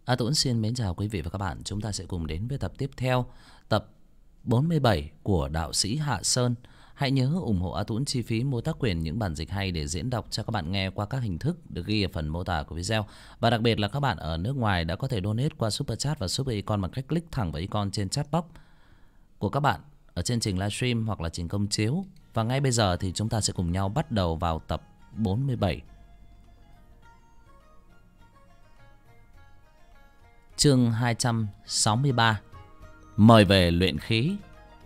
A Tuấn xin mến chào quý vị và các bạn. Chúng ta sẽ cùng đến với tập tiếp theo, tập 47 của đạo sĩ Hạ Sơn. Hãy nhớ ủng hộ A Tuấn chi phí mua tác quyền những bản dịch hay để diễn đọc cho các bạn nghe qua các hình thức được ghi ở phần mô tả của video. Và đặc biệt là các bạn ở nước ngoài đã có thể donate qua Super Chat và Super Icon bằng cách click thẳng vào icon trên chat box của các bạn ở trên trình livestream hoặc là trình công chiếu. Và ngay bây giờ thì chúng ta sẽ cùng nhau bắt đầu vào tập 47. Chương 263. Mời về luyện khí.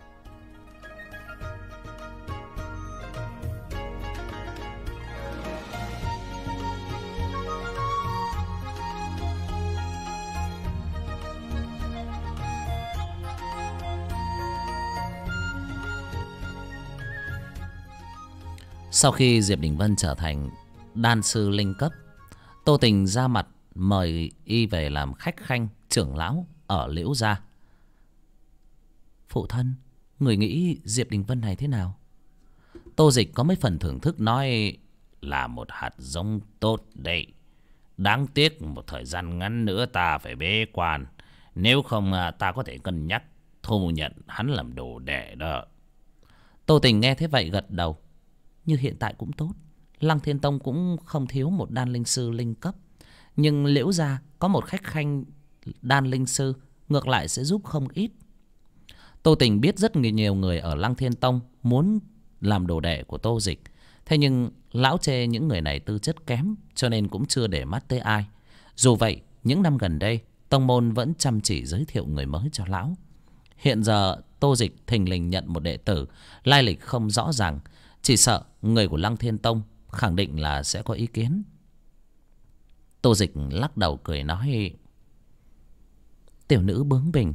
Sau khi Diệp Đình Vân trở thành đan sư linh cấp, Tô Tình ra mặt mời y về làm khách khanh trưởng lão ở Liễu gia. Phụ thân, người nghĩ Diệp Đình Vân này thế nào? Tô Dịch có mấy phần thưởng thức nói: là một hạt giống tốt đấy. Đáng tiếc một thời gian ngắn nữa ta phải bế quan, nếu không ta có thể cân nhắc thu nhận hắn làm đồ đệ đó. Tô Tình nghe thế vậy gật đầu. Như hiện tại cũng tốt, Lăng Thiên Tông cũng không thiếu một đan linh sư linh cấp, nhưng Liễu gia có một khách khanh đan linh sư ngược lại sẽ giúp không ít. Tô Tình biết rất nhiều người ở Lăng Thiên Tông muốn làm đồ đệ của Tô Dịch, thế nhưng lão chê những người này tư chất kém cho nên cũng chưa để mắt tới ai. Dù vậy, những năm gần đây tông môn vẫn chăm chỉ giới thiệu người mới cho lão. Hiện giờ Tô Dịch thình lình nhận một đệ tử lai lịch không rõ ràng, chỉ sợ người của Lăng Thiên Tông khẳng định là sẽ có ý kiến. Tô Dịch lắc đầu cười nói: tiểu nữ bướng bỉnh,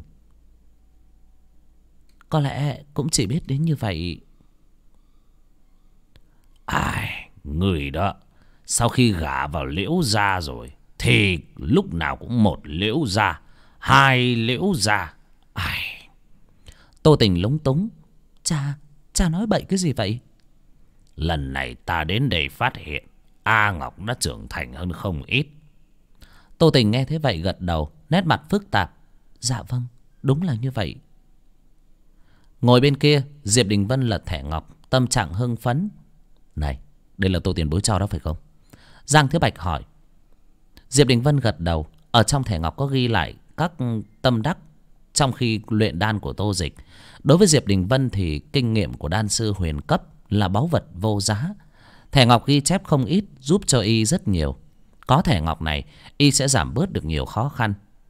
có lẽ cũng chỉ biết đến như vậy. Ai, người đó sau khi gả vào Liễu gia rồi thì lúc nào cũng một Liễu gia, hai Liễu gia. Ai... Tô Tình lúng túng. Cha nói bậy cái gì vậy? Lần này ta đến đây phát hiện A Ngọc đã trưởng thành hơn không ít. Tô Tình nghe thế vậy gật đầu, nét mặt phức tạp. Dạ vâng, đúng là như vậy. Ngồi bên kia, Diệp Đình Vân lật thẻ ngọc, tâm trạng hưng phấn. Này, đây là Tô tiền bối cho đó phải không? Giang Thiếu Bạch hỏi. Diệp Đình Vân gật đầu. Ở trong thẻ ngọc có ghi lại các tâm đắc trong khi luyện đan của Tô Dịch. Đối với Diệp Đình Vân thì kinh nghiệm của đan sư huyền cấp là báu vật vô giá. Thẻ ngọc ghi chép không ít, giúp cho y rất nhiều. Có thẻ ngọc này, y sẽ giảm bớt được nhiều khó khăn.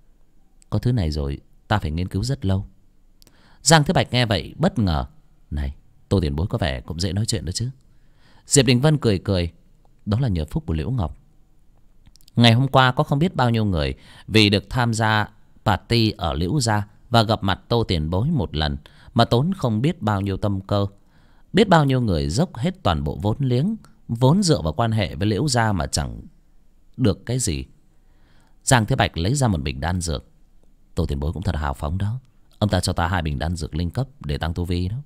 Có thứ này rồi, ta phải nghiên cứu rất lâu. Giang Thế Bạch nghe vậy bất ngờ. Này, Tô tiền bối có vẻ cũng dễ nói chuyện đó chứ. Diệp Đình Vân cười cười. Đó là nhờ phúc của Liễu Ngọc. Ngày hôm qua có không biết bao nhiêu người vì được tham gia party ở Liễu gia và gặp mặt Tô tiền bối một lần mà tốn không biết bao nhiêu tâm cơ. Biết bao nhiêu người dốc hết toàn bộ vốn liếng, vốn dựa vào quan hệ với Liễu gia mà chẳng được cái gì. Giang Thế Bạch lấy ra một bình đan dược. Tô tiền bối cũng thật hào phóng đó. Ông ta cho ta 2 bình đan dược linh cấp để tăng tu vi đó.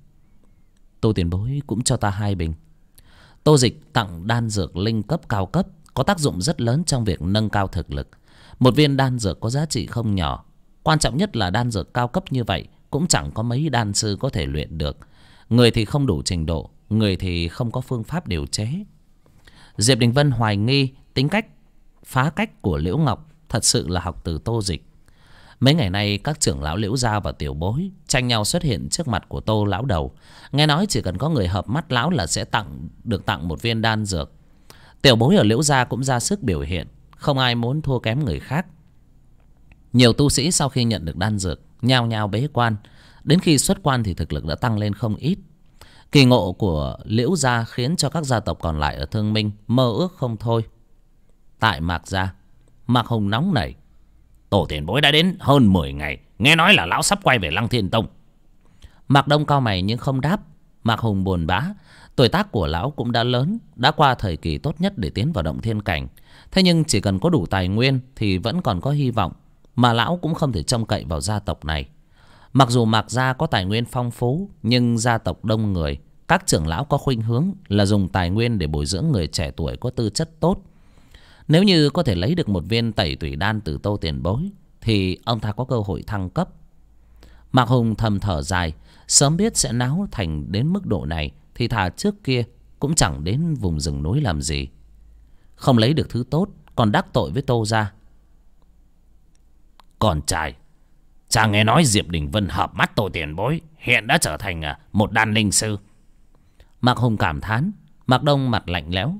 Tô tiền bối cũng cho ta 2 bình. Tô Dịch tặng đan dược linh cấp cao cấp có tác dụng rất lớn trong việc nâng cao thực lực. Một viên đan dược có giá trị không nhỏ. Quan trọng nhất là đan dược cao cấp như vậy cũng chẳng có mấy đan sư có thể luyện được. Người thì không đủ trình độ, người thì không có phương pháp điều chế. Diệp Đình Vân hoài nghi tính cách phá cách của Liễu Ngọc thật sự là học từ Tô Dịch. Mấy ngày nay các trưởng lão Liễu gia và tiểu bối tranh nhau xuất hiện trước mặt của Tô lão đầu. Nghe nói chỉ cần có người hợp mắt lão là sẽ được tặng một viên đan dược. Tiểu bối ở Liễu gia cũng ra sức biểu hiện, không ai muốn thua kém người khác. Nhiều tu sĩ sau khi nhận được đan dược nhao nhao bế quan. Đến khi xuất quan thì thực lực đã tăng lên không ít. Kỳ ngộ của Liễu gia khiến cho các gia tộc còn lại ở Thương Minh mơ ước không thôi. Tại Mạc gia, Mạc Hùng nóng nảy. Tổ tiền bối đã đến hơn 10 ngày, nghe nói là lão sắp quay về Lăng Thiên Tông. Mạc Đông cau mày nhưng không đáp. Mạc Hùng buồn bã. Tuổi tác của lão cũng đã lớn, đã qua thời kỳ tốt nhất để tiến vào động thiên cảnh. Thế nhưng chỉ cần có đủ tài nguyên thì vẫn còn có hy vọng, mà lão cũng không thể trông cậy vào gia tộc này. Mặc dù Mạc gia có tài nguyên phong phú, nhưng gia tộc đông người, các trưởng lão có khuynh hướng là dùng tài nguyên để bồi dưỡng người trẻ tuổi có tư chất tốt. Nếu như có thể lấy được một viên tẩy tủy đan từ Tô tiền bối thì ông ta có cơ hội thăng cấp. Mạc Hùng thầm thở dài. Sớm biết sẽ náo thành đến mức độ này thì thà trước kia cũng chẳng đến vùng rừng núi làm gì. Không lấy được thứ tốt, còn đắc tội với Tô gia. Con trai, cha nghe nói Diệp Đình Vân hợp mắt Tô tiền bối, hiện đã trở thành một đan linh sư. Mạc Hùng cảm thán. Mạc Đông mặt lạnh lẽo.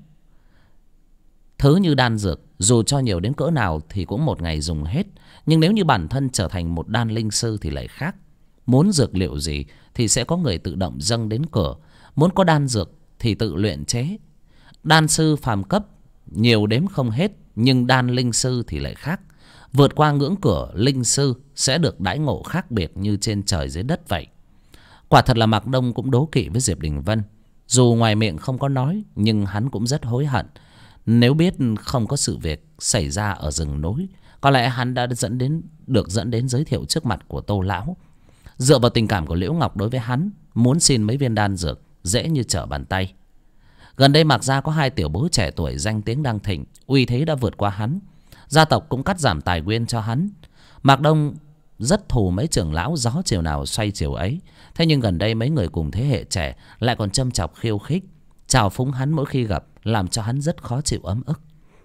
Thứ như đan dược, dù cho nhiều đến cỡ nào thì cũng một ngày dùng hết. Nhưng nếu như bản thân trở thành một đan linh sư thì lại khác. Muốn dược liệu gì thì sẽ có người tự động dâng đến cửa. Muốn có đan dược thì tự luyện chế. Đan sư phàm cấp nhiều đếm không hết, nhưng đan linh sư thì lại khác. Vượt qua ngưỡng cửa linh sư sẽ được đãi ngộ khác biệt như trên trời dưới đất vậy. Quả thật là Mạc Đông cũng đố kỵ với Diệp Đình Vân. Dù ngoài miệng không có nói, nhưng hắn cũng rất hối hận. Nếu biết không có sự việc xảy ra ở rừng núi, có lẽ hắn đã dẫn đến giới thiệu trước mặt của Tô lão. Dựa vào tình cảm của Liễu Ngọc đối với hắn, muốn xin mấy viên đan dược dễ như trở bàn tay. Gần đây Mạc gia có 2 tiểu bối trẻ tuổi danh tiếng đang thịnh, uy thế đã vượt qua hắn. Gia tộc cũng cắt giảm tài nguyên cho hắn. Mạc Đông rất thù mấy trưởng lão gió chiều nào xoay chiều ấy. Thế nhưng gần đây mấy người cùng thế hệ trẻ lại còn châm chọc khiêu khích, chào phúng hắn mỗi khi gặp, làm cho hắn rất khó chịu ấm ức.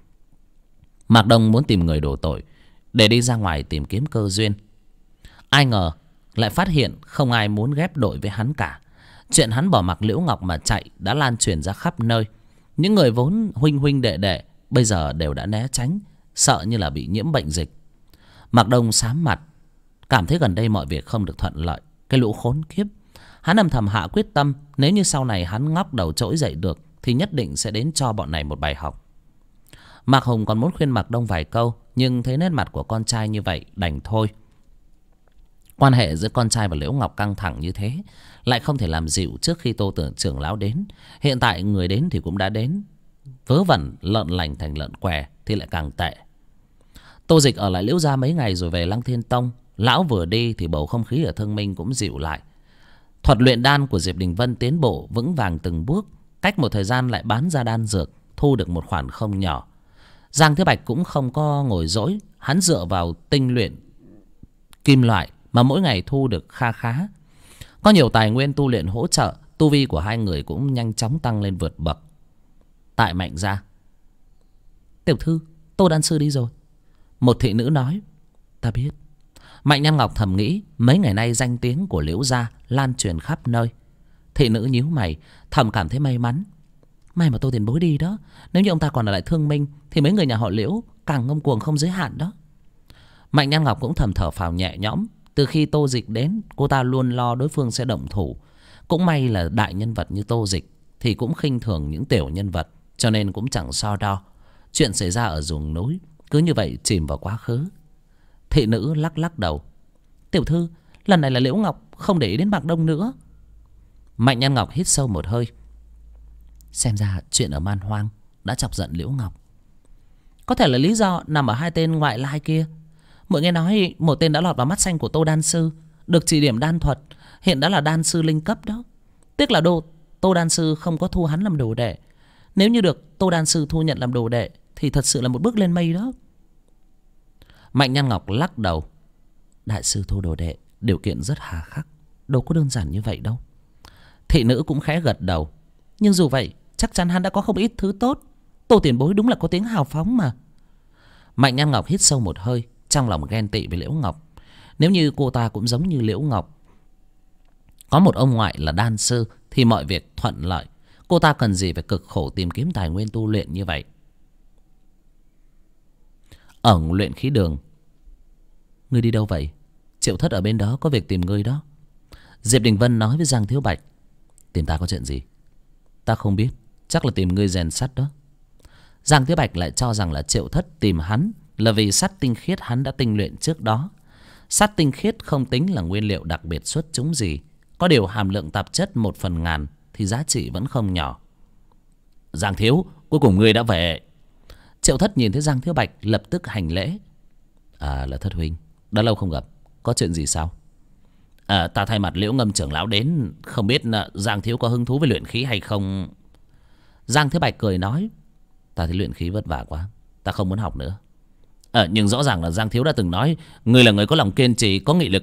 Mạc Đông muốn tìm người đổ tội để đi ra ngoài tìm kiếm cơ duyên. Ai ngờ lại phát hiện không ai muốn ghép đội với hắn cả. Chuyện hắn bỏ mặc Liễu Ngọc mà chạy đã lan truyền ra khắp nơi. Những người vốn huynh huynh đệ đệ bây giờ đều đã né tránh, sợ như là bị nhiễm bệnh dịch. Mạc Đông xám mặt, cảm thấy gần đây mọi việc không được thuận lợi. Cái lũ khốn kiếp. Hắn âm thầm hạ quyết tâm, nếu như sau này hắn ngóc đầu trỗi dậy được thì nhất định sẽ đến cho bọn này một bài học. Mạc Hùng còn muốn khuyên Mạc Đông vài câu, nhưng thấy nét mặt của con trai như vậy đành thôi. Quan hệ giữa con trai và Liễu Ngọc căng thẳng như thế, lại không thể làm dịu trước khi Tô trưởng lão đến. Hiện tại người đến thì cũng đã đến, vớ vẩn lợn lành thành lợn què thì lại càng tệ. Tô Dịch ở lại Liễu gia mấy ngày rồi về Lăng Thiên Tông. Lão vừa đi thì bầu không khí ở Thương Minh cũng dịu lại. Thuật luyện đan của Diệp Đình Vân tiến bộ vững vàng từng bước. Cách một thời gian lại bán ra đan dược, thu được một khoản không nhỏ. Giang Thế Bạch cũng không có ngồi dỗi. Hắn dựa vào tinh luyện kim loại mà mỗi ngày thu được kha khá. Có nhiều tài nguyên tu luyện hỗ trợ, tu vi của hai người cũng nhanh chóng tăng lên vượt bậc. Tại Mạnh gia, tiểu thư, Tô đan sư đi rồi. Một thị nữ nói. Ta biết. Mạnh Nhan Ngọc thầm nghĩ, mấy ngày nay danh tiếng của Liễu gia lan truyền khắp nơi. Thị nữ nhíu mày, thầm cảm thấy may mắn. May mà Tô tiền bối đi đó. Nếu như ông ta còn ở lại Thương Minh thì mấy người nhà họ Liễu càng ngông cuồng không giới hạn đó. Mạnh Nhan Ngọc cũng thầm thở phào nhẹ nhõm. Từ khi Tô Dịch đến, cô ta luôn lo đối phương sẽ động thủ. Cũng may là đại nhân vật như Tô Dịch thì cũng khinh thường những tiểu nhân vật, cho nên cũng chẳng so đo. Chuyện xảy ra ở rừng núi cứ như vậy chìm vào quá khứ. Thị nữ lắc lắc đầu. Tiểu thư, lần này là Liễu Ngọc không để ý đến Mạc Đông nữa. Mạnh Nhan Ngọc hít sâu một hơi. Xem ra chuyện ở Man Hoang đã chọc giận Liễu Ngọc. Có thể là lý do nằm ở 2 tên ngoại lai kia. Mọi nghe nói một tên đã lọt vào mắt xanh của Tô đan sư, được chỉ điểm đan thuật, hiện đã là đan sư linh cấp đó. Tiếc là Tô đan sư không có thu hắn làm đồ đệ. Nếu như được Tô đan sư thu nhận làm đồ đệ thì thật sự là một bước lên mây đó. Mạnh Nhan Ngọc lắc đầu. Đại sư thu đồ đệ điều kiện rất hà khắc, đâu có đơn giản như vậy đâu. Thị nữ cũng khẽ gật đầu. Nhưng dù vậy chắc chắn hắn đã có không ít thứ tốt. Tô tiền bối đúng là có tiếng hào phóng mà. Mạnh Nhan Ngọc hít sâu một hơi, trong lòng ghen tị với Liễu Ngọc. Nếu như cô ta cũng giống như Liễu Ngọc, có một ông ngoại là đan sư thì mọi việc thuận lợi. Cô ta cần gì phải cực khổ tìm kiếm tài nguyên tu luyện như vậy. Ở luyện khí đường. Ngươi đi đâu vậy? Triệu Thất ở bên đó có việc tìm ngươi đó. Diệp Đình Vân nói với Giang Thiếu Bạch. Tìm ta có chuyện gì? Ta không biết, chắc là tìm ngươi rèn sắt đó. Giang Thiếu Bạch lại cho rằng là Triệu Thất tìm hắn là vì sắt tinh khiết hắn đã tinh luyện trước đó. Sắt tinh khiết không tính là nguyên liệu đặc biệt xuất chúng gì, có điều hàm lượng tạp chất 1/1000 thì giá trị vẫn không nhỏ. Giang thiếu, cuối cùng ngươi đã về. Triệu Thất nhìn thấy Giang Thiếu Bạch lập tức hành lễ. À, là Thất huynh, đã lâu không gặp, có chuyện gì sao? Ta thay mặt Liễu Ngâm trưởng lão đến, không biết Giang thiếu có hứng thú với luyện khí hay không? Giang Thiếu Bạch cười nói. Ta thấy luyện khí vất vả quá, ta không muốn học nữa. Nhưng rõ ràng là Giang Thiếu đã từng nói người là người có lòng kiên trì, có nghị lực.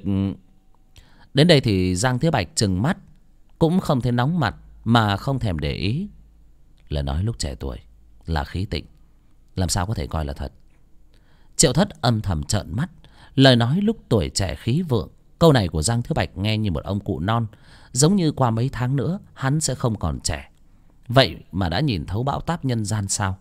Đến đây thì Giang Thiếu Bạch trừng mắt, cũng không thấy nóng mặt mà không thèm để ý. Lời nói lúc trẻ tuổi là khí tịnh, làm sao có thể coi là thật. Triệu Thất âm thầm trợn mắt. Lời nói lúc tuổi trẻ khí vượng, câu này của Giang Thiếu Bạch nghe như một ông cụ non, giống như qua mấy tháng nữa hắn sẽ không còn trẻ. Vậy mà đã nhìn thấu bão táp nhân gian sao?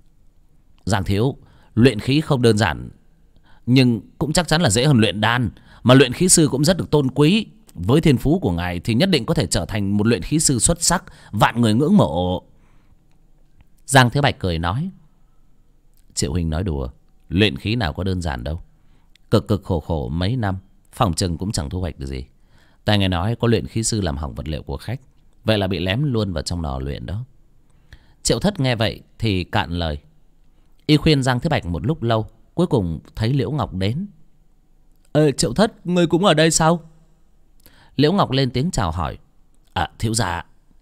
Giang Thiếu, luyện khí không đơn giản, nhưng cũng chắc chắn là dễ hơn luyện đan. Mà luyện khí sư cũng rất được tôn quý. Với thiên phú của ngài thì nhất định có thể trở thành một luyện khí sư xuất sắc, vạn người ngưỡng mộ. Giang Thiếu Bạch cười nói: Triệu huynh nói đùa, luyện khí nào có đơn giản đâu. Cực cực khổ khổ mấy năm, phòng chừng cũng chẳng thu hoạch được gì. Ta nghe nói có luyện khí sư làm hỏng vật liệu của khách, vậy là bị lém luôn vào trong lò luyện đó. Triệu Thất nghe vậy thì cạn lời. Y khuyên Giang Thiếu Bạch một lúc lâu, cuối cùng thấy Liễu Ngọc đến. Triệu Thất, ngươi cũng ở đây sao? Liễu Ngọc lên tiếng chào hỏi. Thiếu gia.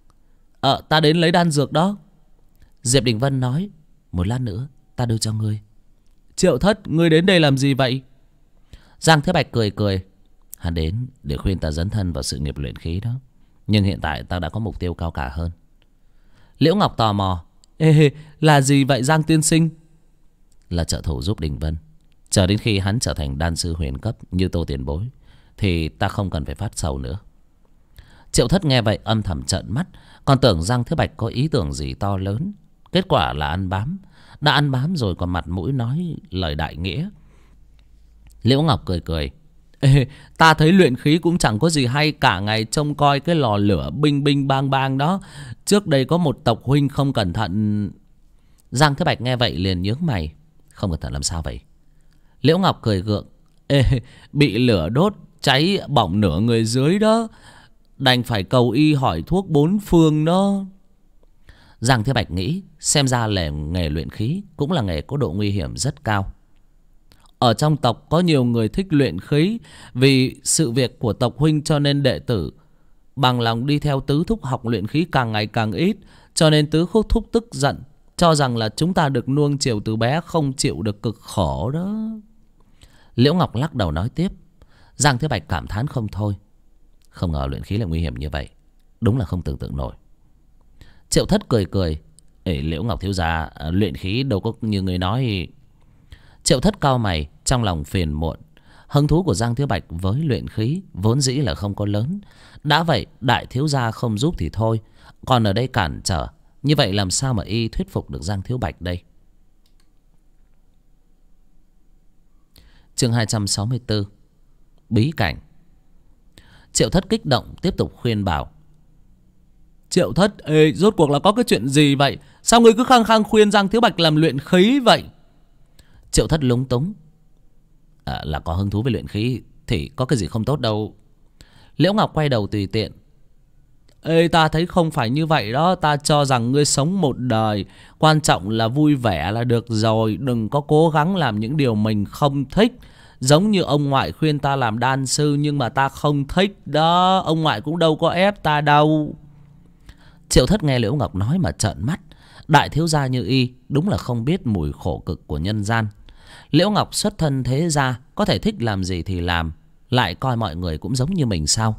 Ta đến lấy đan dược đó. Diệp Đình Vân nói: Một lát nữa ta đưa cho ngươi. Triệu Thất, ngươi đến đây làm gì vậy? Giang Thiếu Bạch cười cười. Hắn đến để khuyên ta dấn thân vào sự nghiệp luyện khí đó, nhưng hiện tại ta đã có mục tiêu cao cả hơn. Liễu Ngọc tò mò: Là gì vậy Giang tiên sinh? Là trợ thủ giúp Đình Vân. Chờ đến khi hắn trở thành đan sư huyền cấp như Tô tiền bối thì ta không cần phải phát sầu nữa. Triệu Thất nghe vậy âm thầm trợn mắt, còn tưởng Giang Thiếu Bạch có ý tưởng gì to lớn. Kết quả là ăn bám. Đã ăn bám rồi còn mặt mũi nói lời đại nghĩa. Liễu Ngọc cười cười: Ta thấy luyện khí cũng chẳng có gì hay, cả ngày trông coi cái lò lửa binh binh bang bang đó. Trước đây có một tộc huynh không cẩn thận. Giang Thiếu Bạch nghe vậy liền nhướng mày: Không cẩn thận làm sao vậy? Liễu Ngọc cười gượng: Bị lửa đốt cháy bỏng nửa người dưới đó, đành phải cầu y hỏi thuốc bốn phương đó. Giang Thiếu Bạch nghĩ xem ra nghề luyện khí cũng là nghề có độ nguy hiểm rất cao. Ở trong tộc có nhiều người thích luyện khí, vì sự việc của tộc huynh cho nên đệ tử bằng lòng đi theo tứ thúc học luyện khí càng ngày càng ít. Cho nên tứ thúc tức giận, cho rằng là chúng ta được nuông chiều từ bé, không chịu được cực khổ đó. Liễu Ngọc lắc đầu nói tiếp. Giang Thiếu Bạch cảm thán không thôi. Không ngờ luyện khí là nguy hiểm như vậy, đúng là không tưởng tượng nổi. Triệu Thất cười cười: Liễu Ngọc thiếu gia, luyện khí đâu có như người nói. Triệu Thất cau mày, trong lòng phiền muộn. Hứng thú của Giang Thiếu Bạch với luyện khí vốn dĩ là không có lớn. Đã vậy đại thiếu gia không giúp thì thôi, còn ở đây cản trở, như vậy làm sao mà y thuyết phục được Giang Thiếu Bạch đây? Chương 264 Bí cảnh. Triệu Thất kích động tiếp tục khuyên bảo: Triệu Thất, rốt cuộc là có cái chuyện gì vậy? Sao ngươi cứ khăng khăng khuyên Giang Thiếu Bạch làm luyện khí vậy? Triệu Thất lúng túng: Là có hứng thú với luyện khí thì có cái gì không tốt đâu. Liễu Ngọc quay đầu tùy tiện: Ta thấy không phải như vậy đó. Ta cho rằng ngươi sống một đời, quan trọng là vui vẻ là được rồi. Đừng có cố gắng làm những điều mình không thích. Giống như ông ngoại khuyên ta làm đan sư, nhưng mà ta không thích đó. Ông ngoại cũng đâu có ép ta đâu. Triệu Thất nghe Liễu Ngọc nói mà trợn mắt. Đại thiếu gia như y đúng là không biết mùi khổ cực của nhân gian. Liễu Ngọc xuất thân thế gia, có thể thích làm gì thì làm, lại coi mọi người cũng giống như mình sao?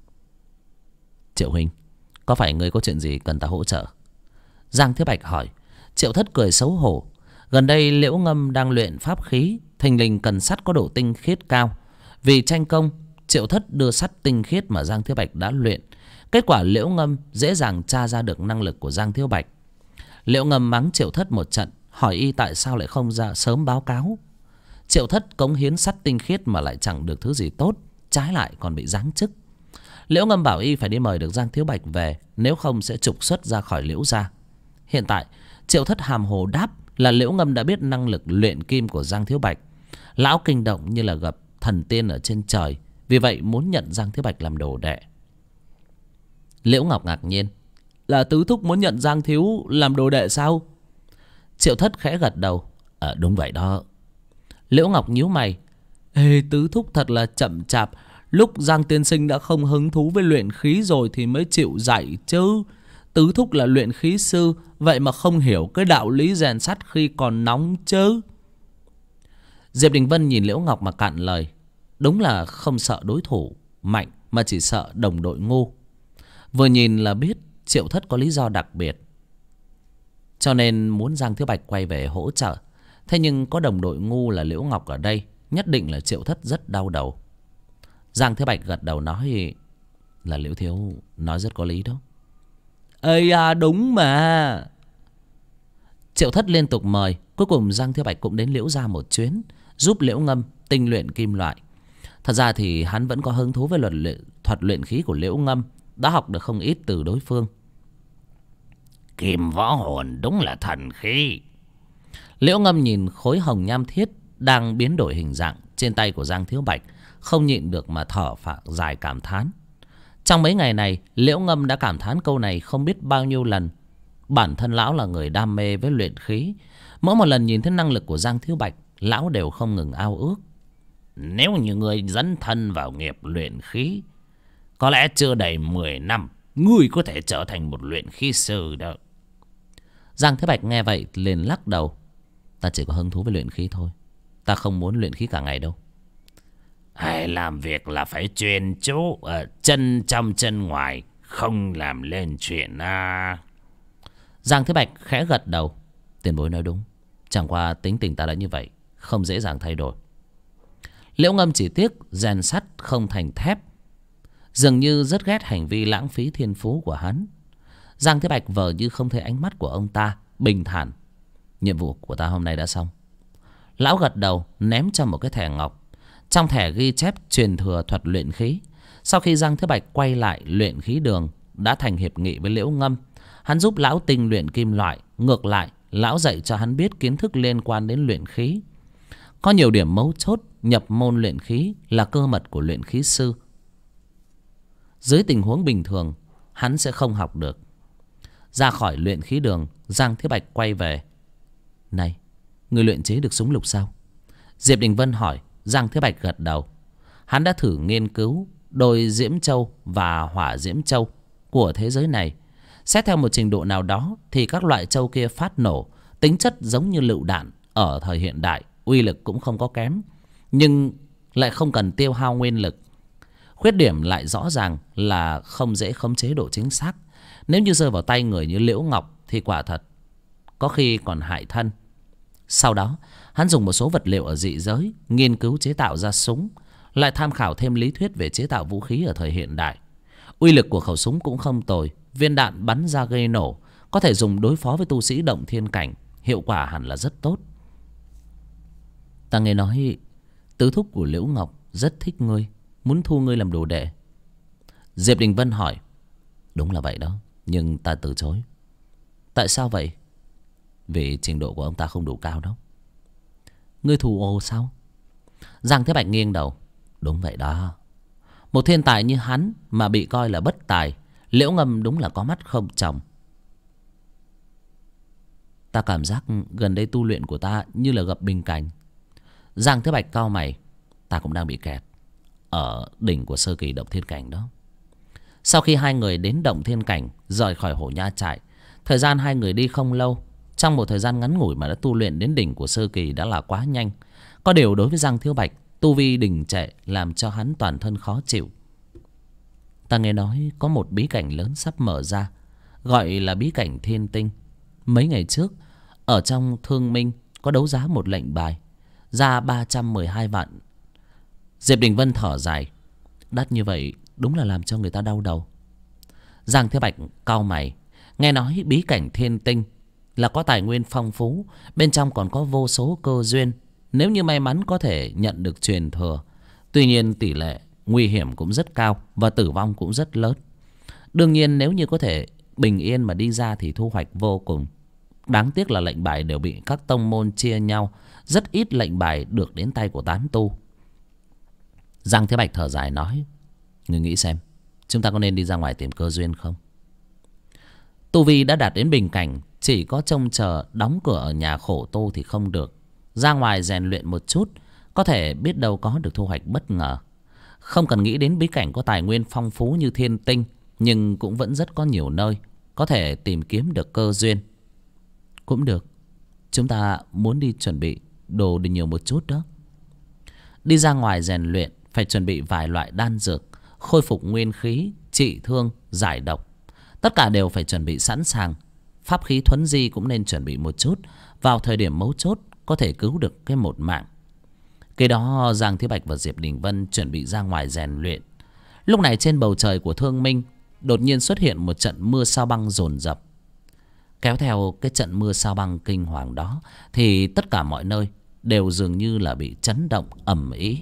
Triệu huynh, có phải ngươi có chuyện gì cần ta hỗ trợ? Giang Thiếu Bạch hỏi. Triệu Thất cười xấu hổ. Gần đây Liễu Ngâm đang luyện pháp khí, thình lình cần sắt có độ tinh khiết cao. Vì tranh công, Triệu Thất đưa sắt tinh khiết mà Giang Thiếu Bạch đã luyện. Kết quả Liễu Ngâm dễ dàng tra ra được năng lực của Giang Thiếu Bạch. Liễu Ngâm mắng Triệu Thất một trận, hỏi y tại sao lại không ra sớm báo cáo. Triệu Thất cống hiến sắt tinh khiết mà lại chẳng được thứ gì tốt, trái lại còn bị giáng chức. Liễu Ngâm bảo y phải đi mời được Giang Thiếu Bạch về, nếu không sẽ trục xuất ra khỏi Liễu gia. Hiện tại Triệu Thất hàm hồ đáp là Liễu Ngâm đã biết năng lực luyện kim của Giang Thiếu Bạch. Lão kinh động như là gặp thần tiên ở trên trời, vì vậy muốn nhận Giang Thiếu Bạch làm đồ đệ. Liễu Ngọc ngạc nhiên: Là tứ thúc muốn nhận Giang Thiếu làm đồ đệ sao? Triệu Thất khẽ gật đầu: Đúng vậy đó. Liễu Ngọc nhíu mày: Tứ thúc thật là chậm chạp. Lúc Giang tiên sinh đã không hứng thú với luyện khí rồi thì mới chịu dạy chứ. Tứ thúc là luyện khí sư, vậy mà không hiểu cái đạo lý rèn sắt khi còn nóng chứ. Diệp Đình Vân nhìn Liễu Ngọc mà cạn lời. Đúng là không sợ đối thủ mạnh, mà chỉ sợ đồng đội ngu. Vừa nhìn là biết Triệu Thất có lý do đặc biệt, cho nên muốn Giang Thiếu Bạch quay về hỗ trợ. Thế nhưng có đồng đội ngu là Liễu Ngọc ở đây, nhất định là Triệu Thất rất đau đầu. Giang Thiếu Bạch gật đầu nói là Liễu thiếu nói rất có lý đó. Ây à, đúng mà. Triệu Thất liên tục mời. Cuối cùng Giang Thiếu Bạch cũng đến Liễu gia một chuyến, giúp Liễu Ngâm tinh luyện kim loại. Thật ra thì hắn vẫn có hứng thú với thuật luyện khí của Liễu Ngâm, đã học được không ít từ đối phương. Kim võ hồn đúng là thần khí. Liễu Ngâm nhìn khối hồng nham thiết đang biến đổi hình dạng trên tay của Giang Thiếu Bạch, không nhịn được mà thở phào dài cảm thán. Trong mấy ngày này, Liễu Ngâm đã cảm thán câu này không biết bao nhiêu lần. Bản thân lão là người đam mê với luyện khí, mỗi một lần nhìn thấy năng lực của Giang Thiếu Bạch, lão đều không ngừng ao ước. Nếu như người dấn thân vào nghiệp luyện khí, có lẽ chưa đầy 10 năm ngươi có thể trở thành một luyện khí sư đó. Giang Thiếu Bạch nghe vậy liền lắc đầu. Ta chỉ có hứng thú với luyện khí thôi, ta không muốn luyện khí cả ngày đâu. Hay làm việc là phải chuyên chú, chân trong chân ngoài, không làm lên chuyện à. Giang Thiếu Bạch khẽ gật đầu. Tiền bối nói đúng, chẳng qua tính tình ta đã như vậy, không dễ dàng thay đổi. Liễu Ngâm chỉ tiếc rèn sắt không thành thép, dường như rất ghét hành vi lãng phí thiên phú của hắn. Giang Thiếu Bạch vờ như không thấy ánh mắt của ông ta, bình thản. Nhiệm vụ của ta hôm nay đã xong. Lão gật đầu, ném cho một cái thẻ ngọc. Trong thẻ ghi chép truyền thừa thuật luyện khí. Sau khi Giang Thiếu Bạch quay lại luyện khí đường, đã thành hiệp nghị với Liễu Ngâm. Hắn giúp lão tinh luyện kim loại, ngược lại lão dạy cho hắn biết kiến thức liên quan đến luyện khí. Có nhiều điểm mấu chốt nhập môn luyện khí là cơ mật của luyện khí sư. Dưới tình huống bình thường, hắn sẽ không học được. Ra khỏi luyện khí đường, Giang Thiếu Bạch quay về. Này, người luyện chế được súng lục sao? Diệp Đình Vân hỏi. Giang Thiếu Bạch gật đầu. Hắn đã thử nghiên cứu đôi diễm châu và hỏa diễm châu của thế giới này. Xét theo một trình độ nào đó thì các loại châu kia phát nổ, tính chất giống như lựu đạn ở thời hiện đại, uy lực cũng không có kém, nhưng lại không cần tiêu hao nguyên lực. Khuyết điểm lại rõ ràng là không dễ khống chế độ chính xác. Nếu như rơi vào tay người như Liễu Ngọc thì quả thật có khi còn hại thân. Sau đó hắn dùng một số vật liệu ở dị giới nghiên cứu chế tạo ra súng, lại tham khảo thêm lý thuyết về chế tạo vũ khí ở thời hiện đại. Uy lực của khẩu súng cũng không tồi, viên đạn bắn ra gây nổ, có thể dùng đối phó với tu sĩ động thiên cảnh, hiệu quả hẳn là rất tốt. Ta nghe nói tứ thúc của Liễu Ngọc rất thích ngươi, muốn thu ngươi làm đồ đệ. Diệp Đình Vân hỏi. Đúng là vậy đó, nhưng ta từ chối. Tại sao vậy? Vì trình độ của ông ta không đủ cao đâu. Ngươi thù ồ sao? Giang Thế Bạch nghiêng đầu. Đúng vậy đó. Một thiên tài như hắn mà bị coi là bất tài, Liễu Ngâm đúng là có mắt không tròng. Ta cảm giác gần đây tu luyện của ta như là gặp bình cảnh. Giang Thế Bạch cau mày. Ta cũng đang bị kẹt ở đỉnh của sơ kỳ động thiên cảnh đó. Sau khi hai người đến động thiên cảnh, rời khỏi Hổ Nha trại, thời gian hai người đi không lâu. Trong một thời gian ngắn ngủi mà đã tu luyện đến đỉnh của sơ kỳ đã là quá nhanh. Có điều đối với Giang Thiếu Bạch, tu vi đình trệ làm cho hắn toàn thân khó chịu. Ta nghe nói có một bí cảnh lớn sắp mở ra, gọi là bí cảnh Thiên Tinh. Mấy ngày trước, ở trong Thương Minh có đấu giá một lệnh bài, ra 312 vạn. Diệp Đình Vân thở dài. Đắt như vậy đúng là làm cho người ta đau đầu. Giang Thế Bạch cau mày. Nghe nói bí cảnh Thiên Tinh là có tài nguyên phong phú, bên trong còn có vô số cơ duyên. Nếu như may mắn có thể nhận được truyền thừa. Tuy nhiên tỷ lệ nguy hiểm cũng rất cao và tử vong cũng rất lớn. Đương nhiên nếu như có thể bình yên mà đi ra thì thu hoạch vô cùng. Đáng tiếc là lệnh bài đều bị các tông môn chia nhau, rất ít lệnh bài được đến tay của tán tu. Giang Thế Bạch thở dài nói. Người nghĩ xem, chúng ta có nên đi ra ngoài tìm cơ duyên không? Tu vi đã đạt đến bình cảnh, chỉ có trông chờ đóng cửa ở nhà khổ tu thì không được. Ra ngoài rèn luyện một chút, có thể biết đâu có được thu hoạch bất ngờ. Không cần nghĩ đến bí cảnh có tài nguyên phong phú như Thiên Tinh, nhưng cũng vẫn rất có nhiều nơi có thể tìm kiếm được cơ duyên. Cũng được, chúng ta muốn đi chuẩn bị đồ đi nhiều một chút đó. Đi ra ngoài rèn luyện phải chuẩn bị vài loại đan dược, khôi phục nguyên khí, trị thương, giải độc. Tất cả đều phải chuẩn bị sẵn sàng. Pháp khí thuấn di cũng nên chuẩn bị một chút, vào thời điểm mấu chốt có thể cứu được cái một mạng. Cái đó Giang Thế Bạch và Diệp Đình Vân chuẩn bị ra ngoài rèn luyện. Lúc này trên bầu trời của Thương Minh đột nhiên xuất hiện một trận mưa sao băng dồn dập. Kéo theo cái trận mưa sao băng kinh hoàng đó thì tất cả mọi nơi đều dường như là bị chấn động ầm ĩ.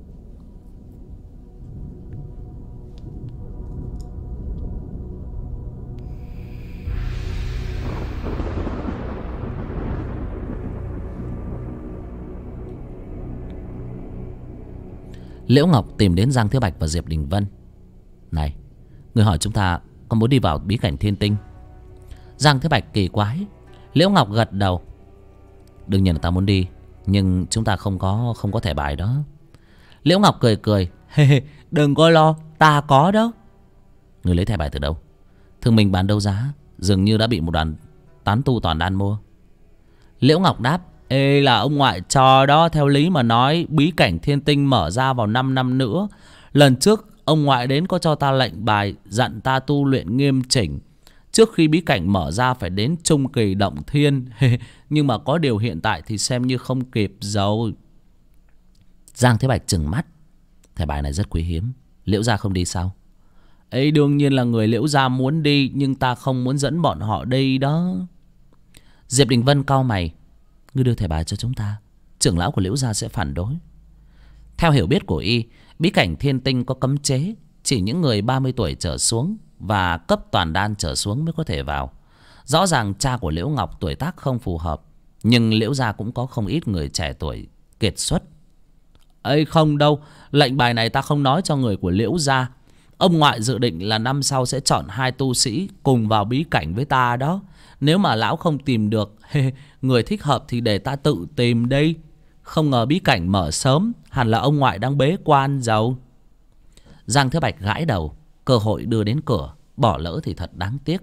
Liễu Ngọc tìm đến Giang Thế Bạch và Diệp Đình Vân. Này, người hỏi chúng ta có muốn đi vào bí cảnh Thiên Tinh? Giang Thế Bạch kỳ quái. Liễu Ngọc gật đầu. Đương nhiên là ta muốn đi, nhưng chúng ta không có thẻ bài đó. Liễu Ngọc cười cười. Đừng có lo, ta có đó. Người lấy thẻ bài từ đâu? Thương Minh bán đấu giá, dường như đã bị một đoàn tán tu toàn đan mua. Liễu Ngọc đáp. Ê, là ông ngoại cho đó. Theo lý mà nói bí cảnh Thiên Tinh mở ra vào 5 năm nữa. Lần trước ông ngoại đến có cho ta lệnh bài, dặn ta tu luyện nghiêm chỉnh. Trước khi bí cảnh mở ra phải đến trung kỳ động thiên. Nhưng mà có điều hiện tại thì xem như không kịp rồi. Giang Thế Bạch trừng mắt. Thẻ bài này rất quý hiếm, Liễu gia không đi sao? Ấy, đương nhiên là người Liễu gia muốn đi, nhưng ta không muốn dẫn bọn họ đi đó. Diệp Đình Vân cau mày. Ngươi đưa thẻ bài cho chúng ta, trưởng lão của Liễu gia sẽ phản đối. Theo hiểu biết của y, bí cảnh Thiên Tinh có cấm chế, chỉ những người 30 tuổi trở xuống và cấp toàn đan trở xuống mới có thể vào. Rõ ràng cha của Liễu Ngọc tuổi tác không phù hợp, nhưng Liễu gia cũng có không ít người trẻ tuổi kiệt xuất. Ây không đâu, lệnh bài này ta không nói cho người của Liễu gia. Ông ngoại dự định là năm sau sẽ chọn 2 tu sĩ cùng vào bí cảnh với ta đó. Nếu mà lão không tìm được người thích hợp thì để ta tự tìm đây. Không ngờ bí cảnh mở sớm, hẳn là ông ngoại đang bế quan giàu. Giang Thế Bạch gãi đầu. Cơ hội đưa đến cửa, bỏ lỡ thì thật đáng tiếc.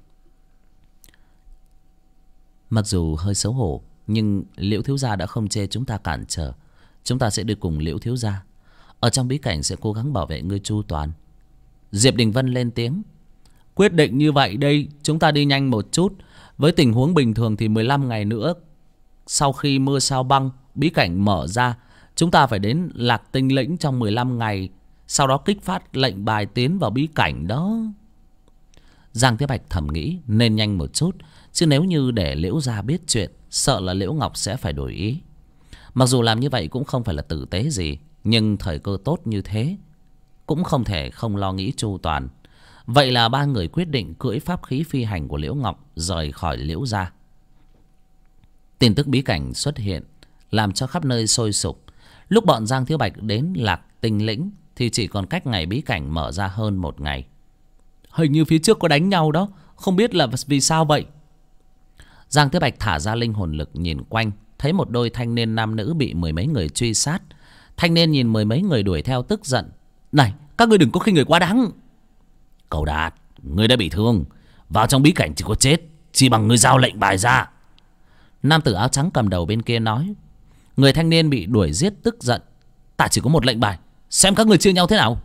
Mặc dù hơi xấu hổ, nhưng Liễu thiếu gia đã không chê chúng ta cản trở. Chúng ta sẽ đi cùng Liễu thiếu gia. Ở trong bí cảnh sẽ cố gắng bảo vệ ngươi chu toàn. Diệp Đình Vân lên tiếng. Quyết định như vậy đây, chúng ta đi nhanh một chút. Với tình huống bình thường thì 15 ngày nữa, sau khi mưa sao băng, bí cảnh mở ra, chúng ta phải đến Lạc Tinh Lĩnh trong 15 ngày. Sau đó kích phát lệnh bài tiến vào bí cảnh đó. Giang Thế Bạch thầm nghĩ nên nhanh một chút, chứ nếu như để Liễu gia biết chuyện, sợ là Liễu Ngọc sẽ phải đổi ý. Mặc dù làm như vậy cũng không phải là tử tế gì, nhưng thời cơ tốt như thế cũng không thể không lo nghĩ chu toàn. Vậy là 3 người quyết định cưỡi pháp khí phi hành của Liễu Ngọc rời khỏi Liễu gia. Tin tức bí cảnh xuất hiện làm cho khắp nơi sôi sục. Lúc bọn Giang Thiếu Bạch đến Lạc Tinh Lĩnh thì chỉ còn cách ngày bí cảnh mở ra hơn 1 ngày. Hình như phía trước có đánh nhau đó, không biết là vì sao vậy. Giang Thiếu Bạch thả ra linh hồn lực nhìn quanh, thấy một đôi thanh niên nam nữ bị 10 mấy người truy sát. Thanh niên nhìn 10 mấy người đuổi theo tức giận. Này, các ngươi đừng có khinh người quá đáng. Cậu Đạt, ngươi đã bị thương, vào trong bí cảnh chỉ có chết, chỉ bằng ngươi giao lệnh bài ra. Nam tử áo trắng cầm đầu bên kia nói. Người thanh niên bị đuổi giết tức giận. Ta chỉ có một lệnh bài, xem các ngươi chia nhau thế nào.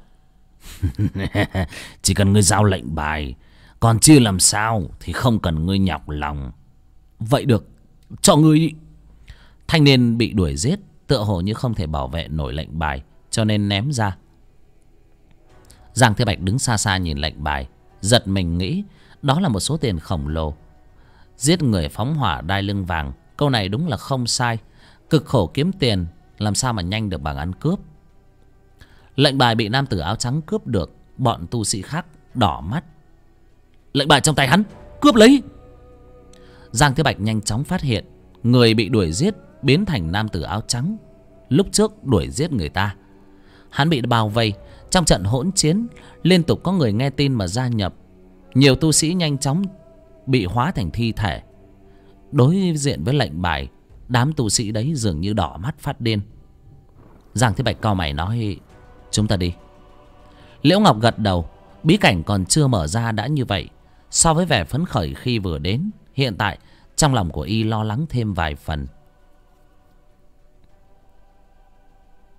Chỉ cần ngươi giao lệnh bài, còn chia làm sao thì không cần ngươi nhọc lòng. Vậy được, cho ngươi. Thanh niên bị đuổi giết tựa hồ như không thể bảo vệ nổi lệnh bài, cho nên ném ra. Giang Thế Bạch đứng xa xa nhìn lệnh bài, giật mình nghĩ đó là một số tiền khổng lồ. Giết người phóng hỏa đai lưng vàng, câu này đúng là không sai. Cực khổ kiếm tiền, làm sao mà nhanh được bằng ăn cướp. Lệnh bài bị nam tử áo trắng cướp được, bọn tu sĩ khác đỏ mắt. Lệnh bài trong tay hắn, cướp lấy. Giang Thế Bạch nhanh chóng phát hiện người bị đuổi giết biến thành nam tử áo trắng lúc trước đuổi giết người ta. Hắn bị bao vây trong trận hỗn chiến, liên tục có người nghe tin mà gia nhập. Nhiều tu sĩ nhanh chóng bị hóa thành thi thể. Đối diện với lệnh bài, đám tu sĩ đấy dường như đỏ mắt phát điên. Giang Thế Bạch cau mày nói. Chúng ta đi. Liễu Ngọc gật đầu. Bí cảnh còn chưa mở ra đã như vậy. So với vẻ phấn khởi khi vừa đến, hiện tại trong lòng của y lo lắng thêm vài phần.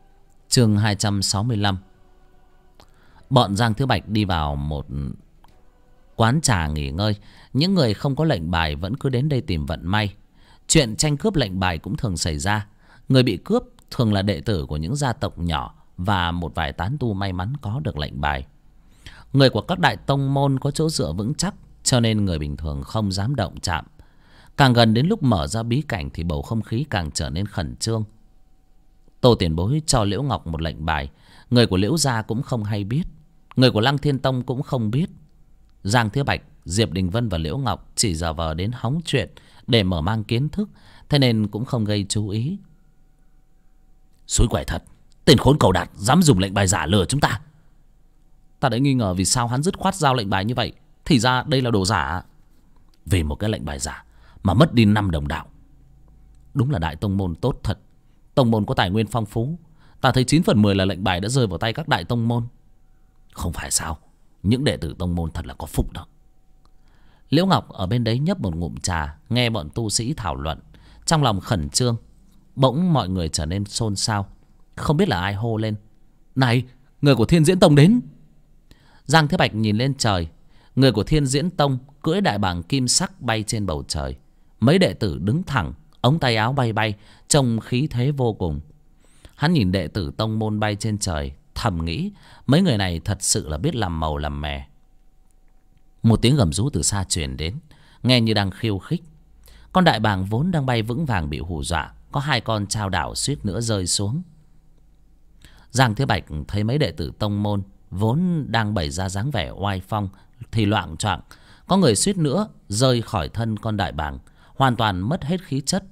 Chương 265. Bọn Giang Thứ Bạch đi vào một quán trà nghỉ ngơi. Những người không có lệnh bài vẫn cứ đến đây tìm vận may. Chuyện tranh cướp lệnh bài cũng thường xảy ra. Người bị cướp thường là đệ tử của những gia tộc nhỏ và một vài tán tu may mắn có được lệnh bài. Người của các đại tông môn có chỗ dựa vững chắc, cho nên người bình thường không dám động chạm. Càng gần đến lúc mở ra bí cảnh thì bầu không khí càng trở nên khẩn trương. Tô tiền bối cho Liễu Ngọc một lệnh bài. Người của Liễu gia cũng không hay biết, người của Lăng Thiên Tông cũng không biết. Giang Thứ Bạch, Diệp Đình Vân và Liễu Ngọc chỉ giả vờ đến hóng chuyện để mở mang kiến thức, thế nên cũng không gây chú ý. Xúi quẻ thật, tên khốn cầu đạt dám dùng lệnh bài giả lừa chúng ta. Ta đã nghi ngờ vì sao hắn dứt khoát giao lệnh bài như vậy, thì ra đây là đồ giả. Vì một cái lệnh bài giả mà mất đi 5 đồng đạo. Đúng là đại tông môn tốt thật. Tông môn có tài nguyên phong phú. Ta thấy 9 phần 10 là lệnh bài đã rơi vào tay các đại tông môn. Không phải sao, những đệ tử tông môn thật là có phúc đó. Liễu Ngọc ở bên đấy nhấp một ngụm trà, nghe bọn tu sĩ thảo luận, trong lòng khẩn trương. Bỗng mọi người trở nên xôn xao. Không biết là ai hô lên: Này, người của Thiên Diễn Tông đến. Giang Thế Bạch nhìn lên trời. Người của Thiên Diễn Tông cưỡi đại bàng kim sắc bay trên bầu trời. Mấy đệ tử đứng thẳng, ống tay áo bay bay, trông khí thế vô cùng. Hắn nhìn đệ tử tông môn bay trên trời, thầm nghĩ mấy người này thật sự là biết làm màu làm mè. Một tiếng gầm rú từ xa truyền đến, nghe như đang khiêu khích. Con đại bàng vốn đang bay vững vàng bị hù dọa, có 2 con trao đảo suýt nữa rơi xuống. Giang Thế Bạch thấy mấy đệ tử tông môn vốn đang bày ra dáng vẻ oai phong thì loạng choạng, có người suýt nữa rơi khỏi thân con đại bàng, hoàn toàn mất hết khí chất.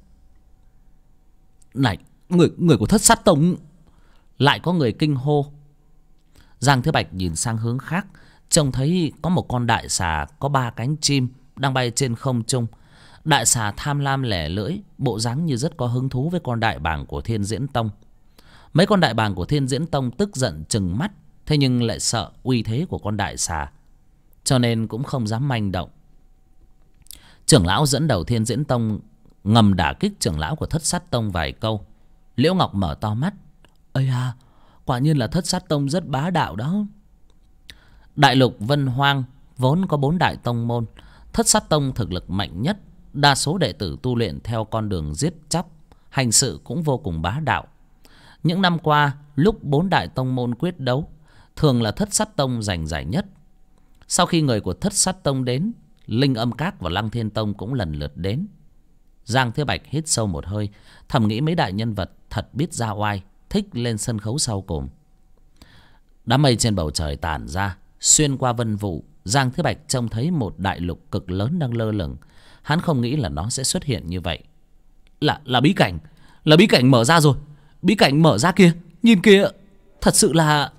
Này, người của Thất Sát Tông! Lại có người kinh hô. Giang Thế Bạch nhìn sang hướng khác, trông thấy có một con đại xà có 3 cánh chim đang bay trên không trung. Đại xà tham lam lẻ lưỡi, bộ dáng như rất có hứng thú với con đại bàng của Thiên Diễn Tông. Mấy con đại bàng của Thiên Diễn Tông tức giận trừng mắt, thế nhưng lại sợ uy thế của con đại xà, cho nên cũng không dám manh động. Trưởng lão dẫn đầu Thiên Diễn Tông ngầm đả kích trưởng lão của Thất Sát Tông vài câu. Liễu Ngọc mở to mắt. Ây à, quả nhiên là Thất Sát Tông rất bá đạo đó. Đại lục Vân Hoang vốn có 4 đại tông môn. Thất Sát Tông thực lực mạnh nhất, đa số đệ tử tu luyện theo con đường giết chóc, hành sự cũng vô cùng bá đạo. Những năm qua, lúc 4 đại tông môn quyết đấu, thường là Thất Sát Tông giành giải nhất. Sau khi người của Thất Sát Tông đến, Linh Âm Các và Lăng Thiên Tông cũng lần lượt đến. Giang Thế Bạch hít sâu một hơi, thầm nghĩ mấy đại nhân vật thật biết ra oai, thích lên sân khấu sau cùng. Đám mây trên bầu trời tản ra, xuyên qua vân vụ, Giang Thế Bạch trông thấy một đại lục cực lớn đang lơ lửng. Hắn không nghĩ là nó sẽ xuất hiện như vậy. Là bí cảnh, là bí cảnh mở ra rồi. Bí cảnh mở ra kia, nhìn kìa, thật sự là...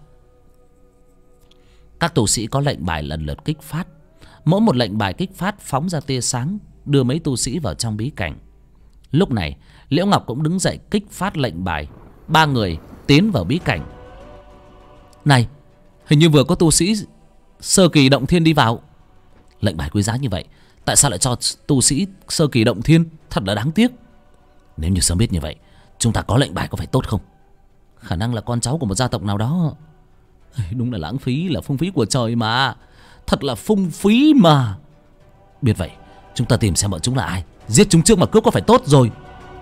Các tu sĩ có lệnh bài lần lượt kích phát. Mỗi một lệnh bài kích phát phóng ra tia sáng, đưa mấy tu sĩ vào trong bí cảnh. Lúc này Liễu Ngọc cũng đứng dậy kích phát lệnh bài. 3 người tiến vào bí cảnh. Này, hình như vừa có tu sĩ sơ kỳ động thiên đi vào. Lệnh bài quý giá như vậy, tại sao lại cho tu sĩ sơ kỳ động thiên? Thật là đáng tiếc. Nếu như sớm biết như vậy, chúng ta có lệnh bài có phải tốt không? Khả năng là con cháu của một gia tộc nào đó. Đúng là lãng phí, là phung phí của trời mà. Thật là phung phí mà. Biết vậy, chúng ta tìm xem bọn chúng là ai, giết chúng trước mà cướp có phải tốt rồi.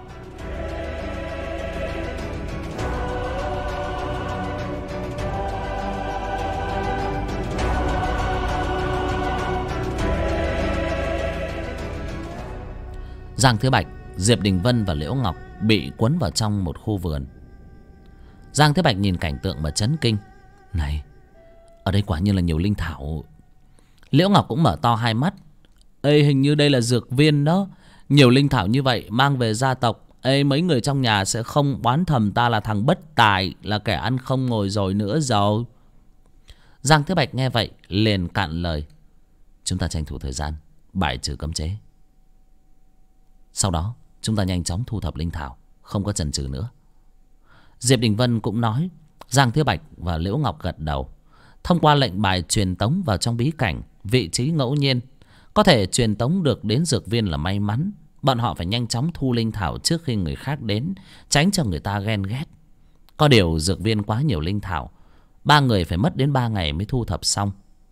Giang Thế Bạch, Diệp Đình Vân và Liễu Ngọc bị cuốn vào trong một khu vườn. Giang Thế Bạch nhìn cảnh tượng mà chấn kinh. Này, ở đây quả nhiên là nhiều linh thảo. Liễu Ngọc cũng mở to hai mắt. Ê, hình như đây là dược viên đó. Nhiều linh thảo như vậy mang về gia tộc, ê, mấy người trong nhà sẽ không oán thầm ta là thằng bất tài, là kẻ ăn không ngồi rồi nữa rồi. Giang Thế Bạch nghe vậy liền cạn lời. Chúng ta tranh thủ thời gian bài trừ cấm chế, sau đó chúng ta nhanh chóng thu thập linh thảo, không có chần chừ nữa. Diệp Đình Vân cũng nói. Giang Thế Bạch và Liễu Ngọc gật đầu. Thông qua lệnh bài truyền tống vào trong bí cảnh, vị trí ngẫu nhiên, có thể truyền tống được đến dược viên là may mắn. Bọn họ phải nhanh chóng thu linh thảo trước khi người khác đến, tránh cho người ta ghen ghét. Có điều dược viên quá nhiều linh thảo, ba người phải mất đến 3 ngày mới thu thập xong.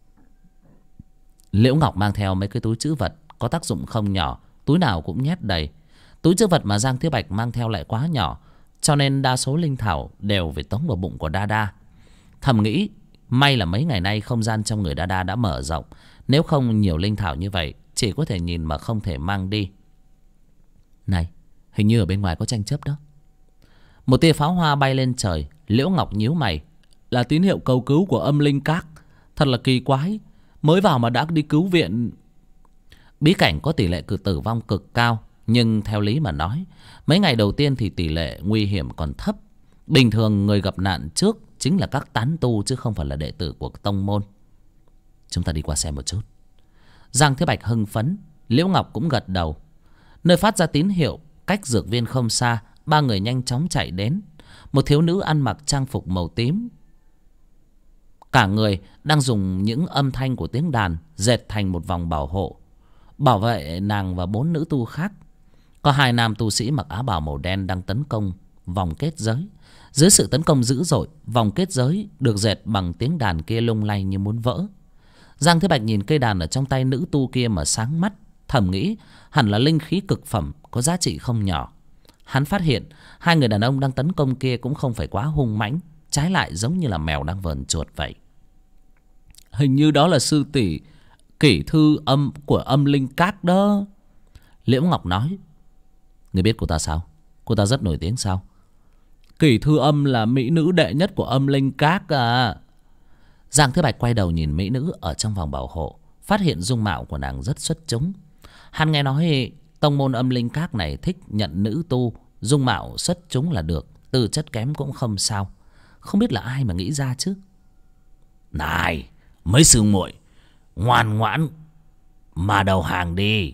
Liễu Ngọc mang theo mấy cái túi trữ vật có tác dụng không nhỏ, túi nào cũng nhét đầy. Túi trữ vật mà Giang Thiếu Bạch mang theo lại quá nhỏ, cho nên đa số linh thảo đều phải tống vào bụng của Đa Đa. Thầm nghĩ may là mấy ngày nay không gian trong người Đa Đa đã mở rộng, nếu không nhiều linh thảo như vậy chỉ có thể nhìn mà không thể mang đi. Này, hình như ở bên ngoài có tranh chấp đó. Một tia pháo hoa bay lên trời. Liễu Ngọc nhíu mày. Là tín hiệu cầu cứu của Âm Linh Các. Thật là kỳ quái, mới vào mà đã đi cứu viện. Bí cảnh có tỷ lệ tử vong cực cao, nhưng theo lý mà nói, mấy ngày đầu tiên thì tỷ lệ nguy hiểm còn thấp. Bình thường người gặp nạn trước chính là các tán tu, chứ không phải là đệ tử của tông môn. Chúng ta đi qua xem một chút. Giang Thế Bạch hưng phấn, Liễu Ngọc cũng gật đầu. Nơi phát ra tín hiệu cách dược viên không xa, ba người nhanh chóng chạy đến. Một thiếu nữ ăn mặc trang phục màu tím, cả người đang dùng những âm thanh của tiếng đàn dệt thành một vòng bảo hộ, bảo vệ nàng và 4 nữ tu khác. Có 2 nam tu sĩ mặc áo bào màu đen đang tấn công vòng kết giới. Dưới sự tấn công dữ dội, vòng kết giới được dệt bằng tiếng đàn kia lung lay như muốn vỡ. Giang Thế Bạch nhìn cây đàn ở trong tay nữ tu kia mà sáng mắt, thầm nghĩ hẳn là linh khí cực phẩm có giá trị không nhỏ. Hắn phát hiện 2 người đàn ông đang tấn công kia cũng không phải quá hung mãnh, trái lại giống như là mèo đang vờn chuột vậy. Hình như đó là sư tỷ Kỷ Thư Âm của Âm Linh Các đó. Liễu Ngọc nói. Người biết cô ta sao? Cô ta rất nổi tiếng sao? Kỷ Thư Âm là mỹ nữ đệ nhất của Âm Linh Các à. Giang Thế Bạch quay đầu nhìn mỹ nữ ở trong vòng bảo hộ, phát hiện dung mạo của nàng rất xuất chúng. Hắn nghe nói tông môn Âm Linh Các này thích nhận nữ tu dung mạo xuất chúng là được, tư chất kém cũng không sao. Không biết là ai mà nghĩ ra chứ. Này, mấy sư muội, ngoan ngoãn mà đầu hàng đi.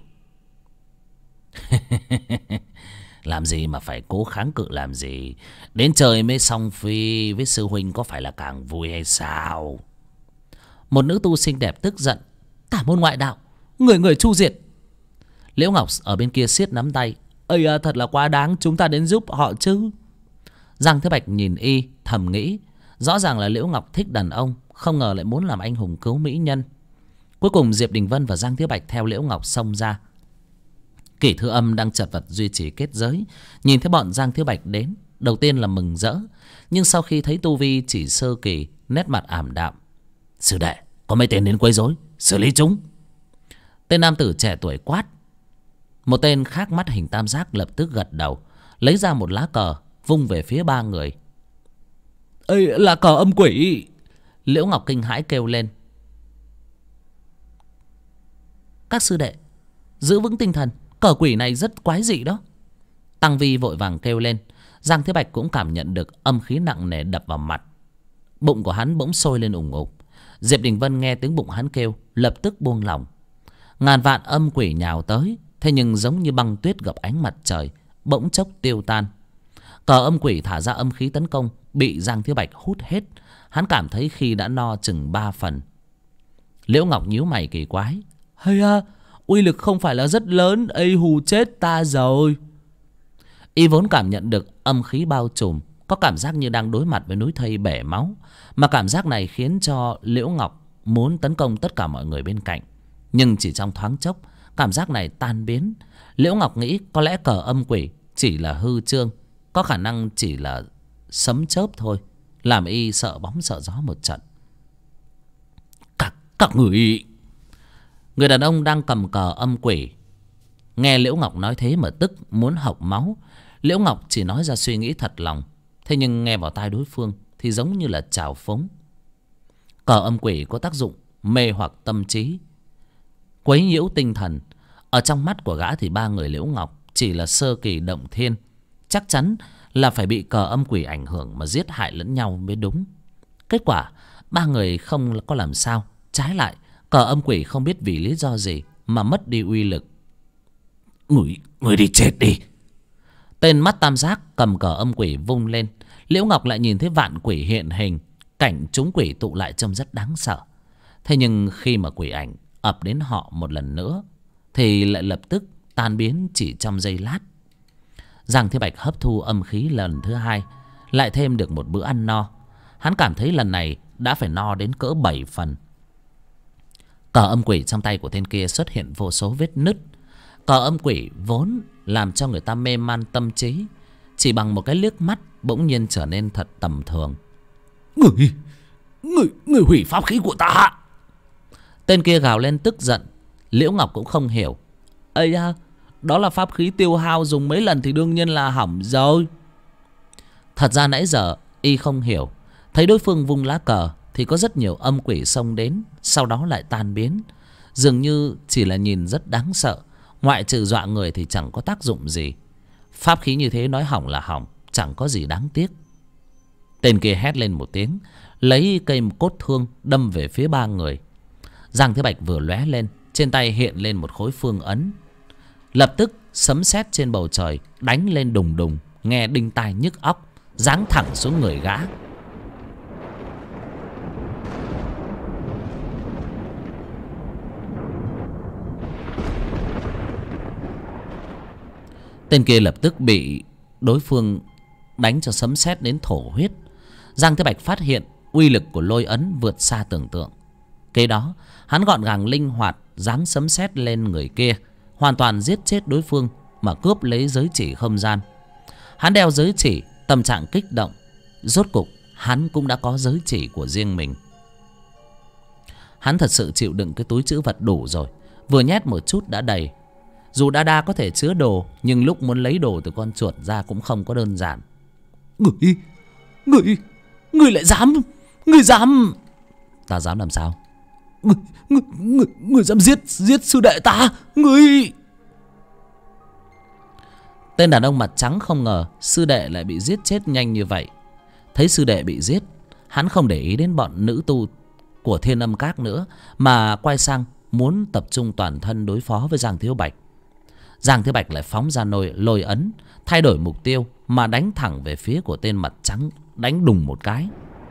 Làm gì mà phải cố kháng cự làm gì? Đến trời mới song phi với sư huynh có phải là càng vui hay sao? Một nữ tu xinh đẹp tức giận. Tả môn ngoại đạo, người người chu diệt. Liễu Ngọc ở bên kia siết nắm tay. Ây à, thật là quá đáng, chúng ta đến giúp họ chứ. Giang Thế Bạch nhìn y thầm nghĩ, rõ ràng là Liễu Ngọc thích đàn ông, không ngờ lại muốn làm anh hùng cứu mỹ nhân. Cuối cùng Diệp Đình Vân và Giang Thế Bạch theo Liễu Ngọc xông ra. Kỷ Thư Âm đang chật vật duy trì kết giới, nhìn thấy bọn Giang Thế Bạch đến, đầu tiên là mừng rỡ, nhưng sau khi thấy tu vi chỉ sơ kỳ, nét mặt ảm đạm. Sư đệ, có mấy tên đến quấy rối, xử lý chúng. Tên nam tử trẻ tuổi quát. Một tên khác mắt hình tam giác lập tức gật đầu, lấy ra một lá cờ vung về phía 3 người. Ê, là cờ âm quỷ. Liễu Ngọc kinh hãi kêu lên. Các sư đệ, giữ vững tinh thần, cờ quỷ này rất quái dị đó. Tăng Vi vội vàng kêu lên. Giang Thế Bạch cũng cảm nhận được âm khí nặng nề đập vào mặt. Bụng của hắn bỗng sôi lên ủng ục. Diệp Đình Vân nghe tiếng bụng hắn kêu, lập tức buông lỏng. Ngàn vạn âm quỷ nhào tới, thế nhưng giống như băng tuyết gặp ánh mặt trời, bỗng chốc tiêu tan. Cờ âm quỷ thả ra âm khí tấn công bị Giang Thế Bạch hút hết. Hắn cảm thấy khi đã no chừng 3 phần. Liễu Ngọc nhíu mày kỳ quái. Hay à, uy lực không phải là rất lớn, ấy hù chết ta rồi. Y vốn cảm nhận được âm khí bao trùm, có cảm giác như đang đối mặt với núi thây bể máu. Mà cảm giác này khiến cho Liễu Ngọc muốn tấn công tất cả mọi người bên cạnh. Nhưng chỉ trong thoáng chốc, cảm giác này tan biến. Liễu Ngọc nghĩ có lẽ cờ âm quỷ chỉ là hư trương, có khả năng chỉ là sấm chớp thôi, làm y sợ bóng sợ gió một trận. Các người... Người đàn ông đang cầm cờ âm quỷ nghe Liễu Ngọc nói thế mà tức muốn hộc máu. Liễu Ngọc chỉ nói ra suy nghĩ thật lòng, thế nhưng nghe vào tai đối phương thì giống như là trào phúng. Cờ âm quỷ có tác dụng mê hoặc tâm trí, quấy nhiễu tinh thần. Ở trong mắt của gã thì 3 người Liễu Ngọc chỉ là sơ kỳ động thiên, chắc chắn là phải bị cờ âm quỷ ảnh hưởng mà giết hại lẫn nhau mới đúng. Kết quả 3 người không có làm sao, trái lại cờ âm quỷ không biết vì lý do gì mà mất đi uy lực. Người đi chết đi. Tên mắt tam giác cầm cờ âm quỷ vung lên. Liễu Ngọc lại nhìn thấy vạn quỷ hiện hình, cảnh chúng quỷ tụ lại trông rất đáng sợ. Thế nhưng khi mà quỷ ảnh ập đến họ một lần nữa thì lại lập tức tan biến chỉ trong giây lát. Giang Thế Bạch hấp thu âm khí lần thứ 2, lại thêm được một bữa ăn no. Hắn cảm thấy lần này đã phải no đến cỡ 7 phần. Cờ âm quỷ trong tay của tên kia xuất hiện vô số vết nứt. Cờ âm quỷ vốn làm cho người ta mê man tâm trí, chỉ bằng một cái liếc mắt bỗng nhiên trở nên thật tầm thường. Người hủy pháp khí của ta! Tên kia gào lên tức giận. Liễu Ngọc cũng không hiểu. Ây da, đó là pháp khí tiêu hao, dùng mấy lần thì đương nhiên là hỏng rồi. Thật ra nãy giờ y không hiểu. Thấy đối phương vung lá cờ thì có rất nhiều âm quỷ xông đến, sau đó lại tan biến. Dường như chỉ là nhìn rất đáng sợ, ngoại trừ dọa người thì chẳng có tác dụng gì. Pháp khí như thế nói hỏng là hỏng, chẳng có gì đáng tiếc. Tên kia hét lên một tiếng, lấy cây cốt thương đâm về phía ba người. Giang Thế Bạch vừa lóe lên, trên tay hiện lên một khối phương ấn. Lập tức sấm sét trên bầu trời đánh lên đùng đùng, nghe đinh tai nhức óc, giáng thẳng xuống người gã. Tên kia lập tức bị đối phương đánh cho sấm sét đến thổ huyết. Giang Thế Bạch phát hiện uy lực của lôi ấn vượt xa tưởng tượng. Kế đó hắn gọn gàng linh hoạt giáng sấm sét lên người kia, hoàn toàn giết chết đối phương mà cướp lấy giới chỉ không gian. Hắn đeo giới chỉ, tâm trạng kích động. Rốt cục hắn cũng đã có giới chỉ của riêng mình. Hắn thật sự chịu đựng cái túi trữ vật đủ rồi, vừa nhét một chút đã đầy. Dù đa có thể chứa đồ, nhưng lúc muốn lấy đồ từ con chuột ra cũng không có đơn giản. Người lại dám! Người dám! Ta dám làm sao? Người dám giết sư đệ ta! Người! Tên đàn ông mặt trắng không ngờ sư đệ lại bị giết chết nhanh như vậy. Thấy sư đệ bị giết, hắn không để ý đến bọn nữ tu của Thiên Âm Các nữa, mà quay sang muốn tập trung toàn thân đối phó với Giang Thiếu Bạch. Giang Thiếu Bạch lại phóng ra lôi ấn, thay đổi mục tiêu mà đánh thẳng về phía của tên mặt trắng, đánh đùng một cái.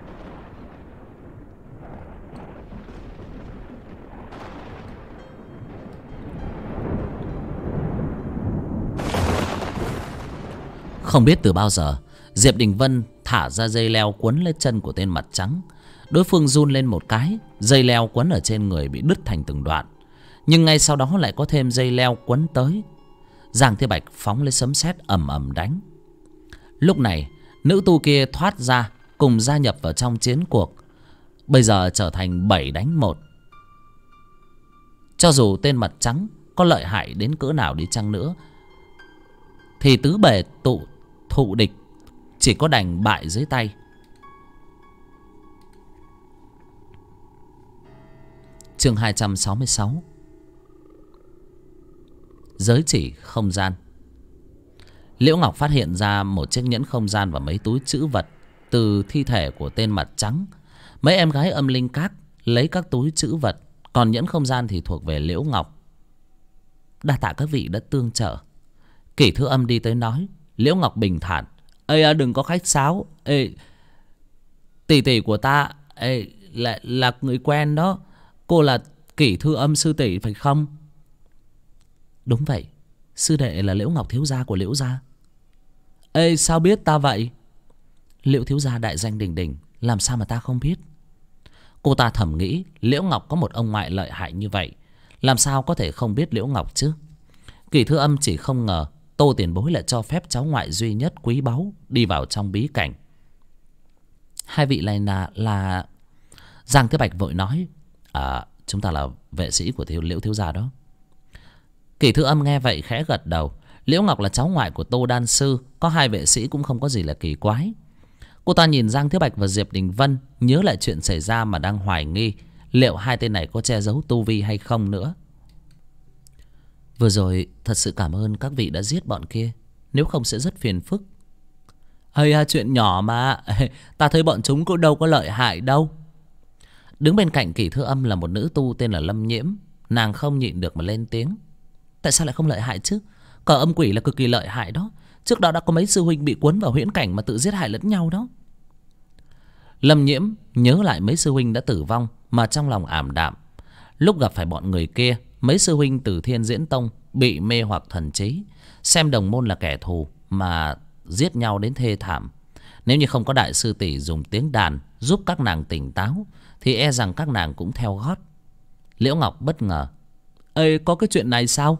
Không biết từ bao giờ Diệp Đình Vân thả ra dây leo quấn lên chân của tên mặt trắng. Đối phương run lên một cái, dây leo quấn ở trên người bị đứt thành từng đoạn. Nhưng ngay sau đó lại có thêm dây leo quấn tới. Giang Thế Bạch phóng lấy sấm sét ầm ầm đánh. Lúc này nữ tu kia thoát ra cùng gia nhập vào trong chiến cuộc, bây giờ trở thành 7 đánh 1. Cho dù tên mặt trắng có lợi hại đến cỡ nào đi chăng nữa thì tứ bề thụ địch chỉ có đành bại dưới tay. Chương 266. Giới chỉ không gian. Liễu Ngọc phát hiện ra một chiếc nhẫn không gian và mấy túi trữ vật từ thi thể của tên mặt trắng. Mấy em gái Âm Linh Các lấy các túi trữ vật, còn nhẫn không gian thì thuộc về Liễu Ngọc. Đa tạ các vị đã tương trợ. Kỷ Thư Âm đi tới nói. Liễu Ngọc bình thản: Ê, đừng có khách sáo. Ê, tỷ của ta là người quen đó. Cô là Kỷ Thư Âm sư tỷ phải không? Đúng vậy, sư đệ là Liễu Ngọc thiếu gia của Liễu gia. Ê, sao biết ta vậy? Liễu thiếu gia đại danh đỉnh đỉnh, làm sao mà ta không biết? Cô ta thầm nghĩ, Liễu Ngọc có một ông ngoại lợi hại như vậy, làm sao có thể không biết Liễu Ngọc chứ? Kỷ Thư Âm chỉ không ngờ Tô tiền bối lại cho phép cháu ngoại duy nhất quý báu đi vào trong bí cảnh. Hai vị này là... Giang Thế Bạch vội nói: chúng ta là vệ sĩ của Liễu thiếu gia đó. Kỷ Thư Âm nghe vậy khẽ gật đầu. Liễu Ngọc là cháu ngoại của Tô đan sư, có hai vệ sĩ cũng không có gì là kỳ quái. Cô ta nhìn Giang Thế Bạch và Diệp Đình Vân, nhớ lại chuyện xảy ra mà đang hoài nghi liệu hai tên này có che giấu tu vi hay không nữa. Vừa rồi thật sự cảm ơn các vị đã giết bọn kia, nếu không sẽ rất phiền phức. Chuyện nhỏ mà, ta thấy bọn chúng cũng đâu có lợi hại đâu. Đứng bên cạnh Kỷ Thư Âm là một nữ tu tên là Lâm Nhiễm. Nàng không nhịn được mà lên tiếng: Tại sao lại không lợi hại chứ? Cờ âm quỷ là cực kỳ lợi hại đó. Trước đó đã có mấy sư huynh bị cuốn vào huyễn cảnh mà tự giết hại lẫn nhau đó. Lâm Nhiễm nhớ lại mấy sư huynh đã tử vong mà trong lòng ảm đạm. Lúc gặp phải bọn người kia, mấy sư huynh từ Thiên Diễn Tông bị mê hoặc thần trí, xem đồng môn là kẻ thù mà giết nhau đến thê thảm. Nếu như không có đại sư tỷ dùng tiếng đàn giúp các nàng tỉnh táo thì e rằng các nàng cũng theo gót. Liễu Ngọc bất ngờ. Ê, có cái chuyện này sao?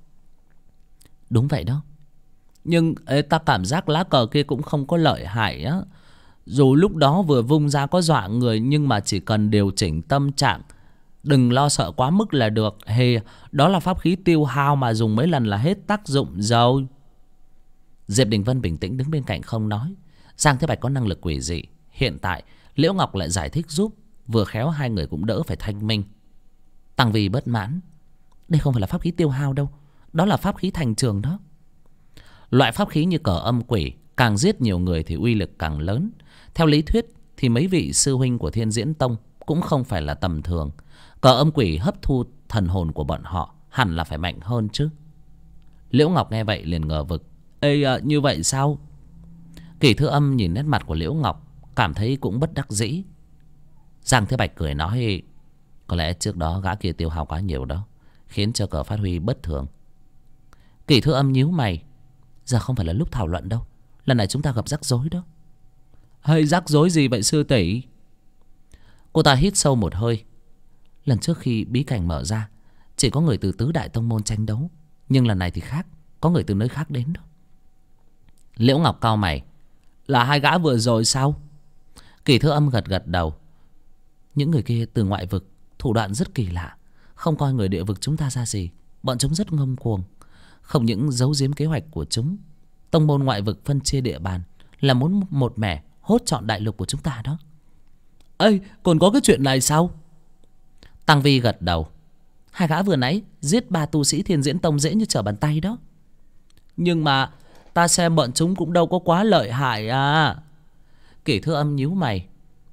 Đúng vậy đó. Nhưng ta cảm giác lá cờ kia cũng không có lợi hại á. Dù lúc đó vừa vung ra có dọa người, nhưng mà chỉ cần điều chỉnh tâm trạng, đừng lo sợ quá mức là được. Hề, đó là pháp khí tiêu hao mà dùng mấy lần là hết tác dụng rồi. Diệp Đình Vân bình tĩnh đứng bên cạnh không nói. Giang Thế Bạch có năng lực quỷ dị. Hiện tại Liễu Ngọc lại giải thích giúp, vừa khéo hai người cũng đỡ phải thanh minh. Tăng Vi bất mãn. Đây không phải là pháp khí tiêu hao đâu, đó là pháp khí thành trường đó. Loại pháp khí như cờ âm quỷ càng giết nhiều người thì uy lực càng lớn. Theo lý thuyết thì mấy vị sư huynh của Thiên Diễn Tông cũng không phải là tầm thường. Cờ âm quỷ hấp thu thần hồn của bọn họ hẳn là phải mạnh hơn chứ. Liễu Ngọc nghe vậy liền ngờ vực. Ê, như vậy sao? Kỷ Thư Âm nhìn nét mặt của Liễu Ngọc cảm thấy cũng bất đắc dĩ. Giang Thế Bạch cười nói, có lẽ trước đó gã kia tiêu hao quá nhiều đó, khiến cho cờ phát huy bất thường. Kỷ Thư Âm nhíu mày. Giờ không phải là lúc thảo luận đâu, lần này chúng ta gặp rắc rối đó. Hơi rắc rối gì vậy sư tỷ? Cô ta hít sâu một hơi. Lần trước khi bí cảnh mở ra chỉ có người từ tứ đại tông môn tranh đấu, nhưng lần này thì khác, có người từ nơi khác đến đó. Liễu Ngọc cau mày. Là hai gã vừa rồi sao? Kỷ Thư Âm gật gật đầu. Những người kia từ ngoại vực, thủ đoạn rất kỳ lạ, không coi người địa vực chúng ta ra gì. Bọn chúng rất ngông cuồng, không những giấu giếm kế hoạch của chúng. Tông môn ngoại vực phân chia địa bàn là muốn một mẻ hốt trọn đại lục của chúng ta đó. Ê, còn có cái chuyện này sao? Tăng Vi gật đầu. Hai gã vừa nãy giết 3 tu sĩ Thiên Diễn Tông dễ như trở bàn tay đó. Nhưng mà ta xem bọn chúng cũng đâu có quá lợi hại à. Kỷ Thư Âm nhíu mày,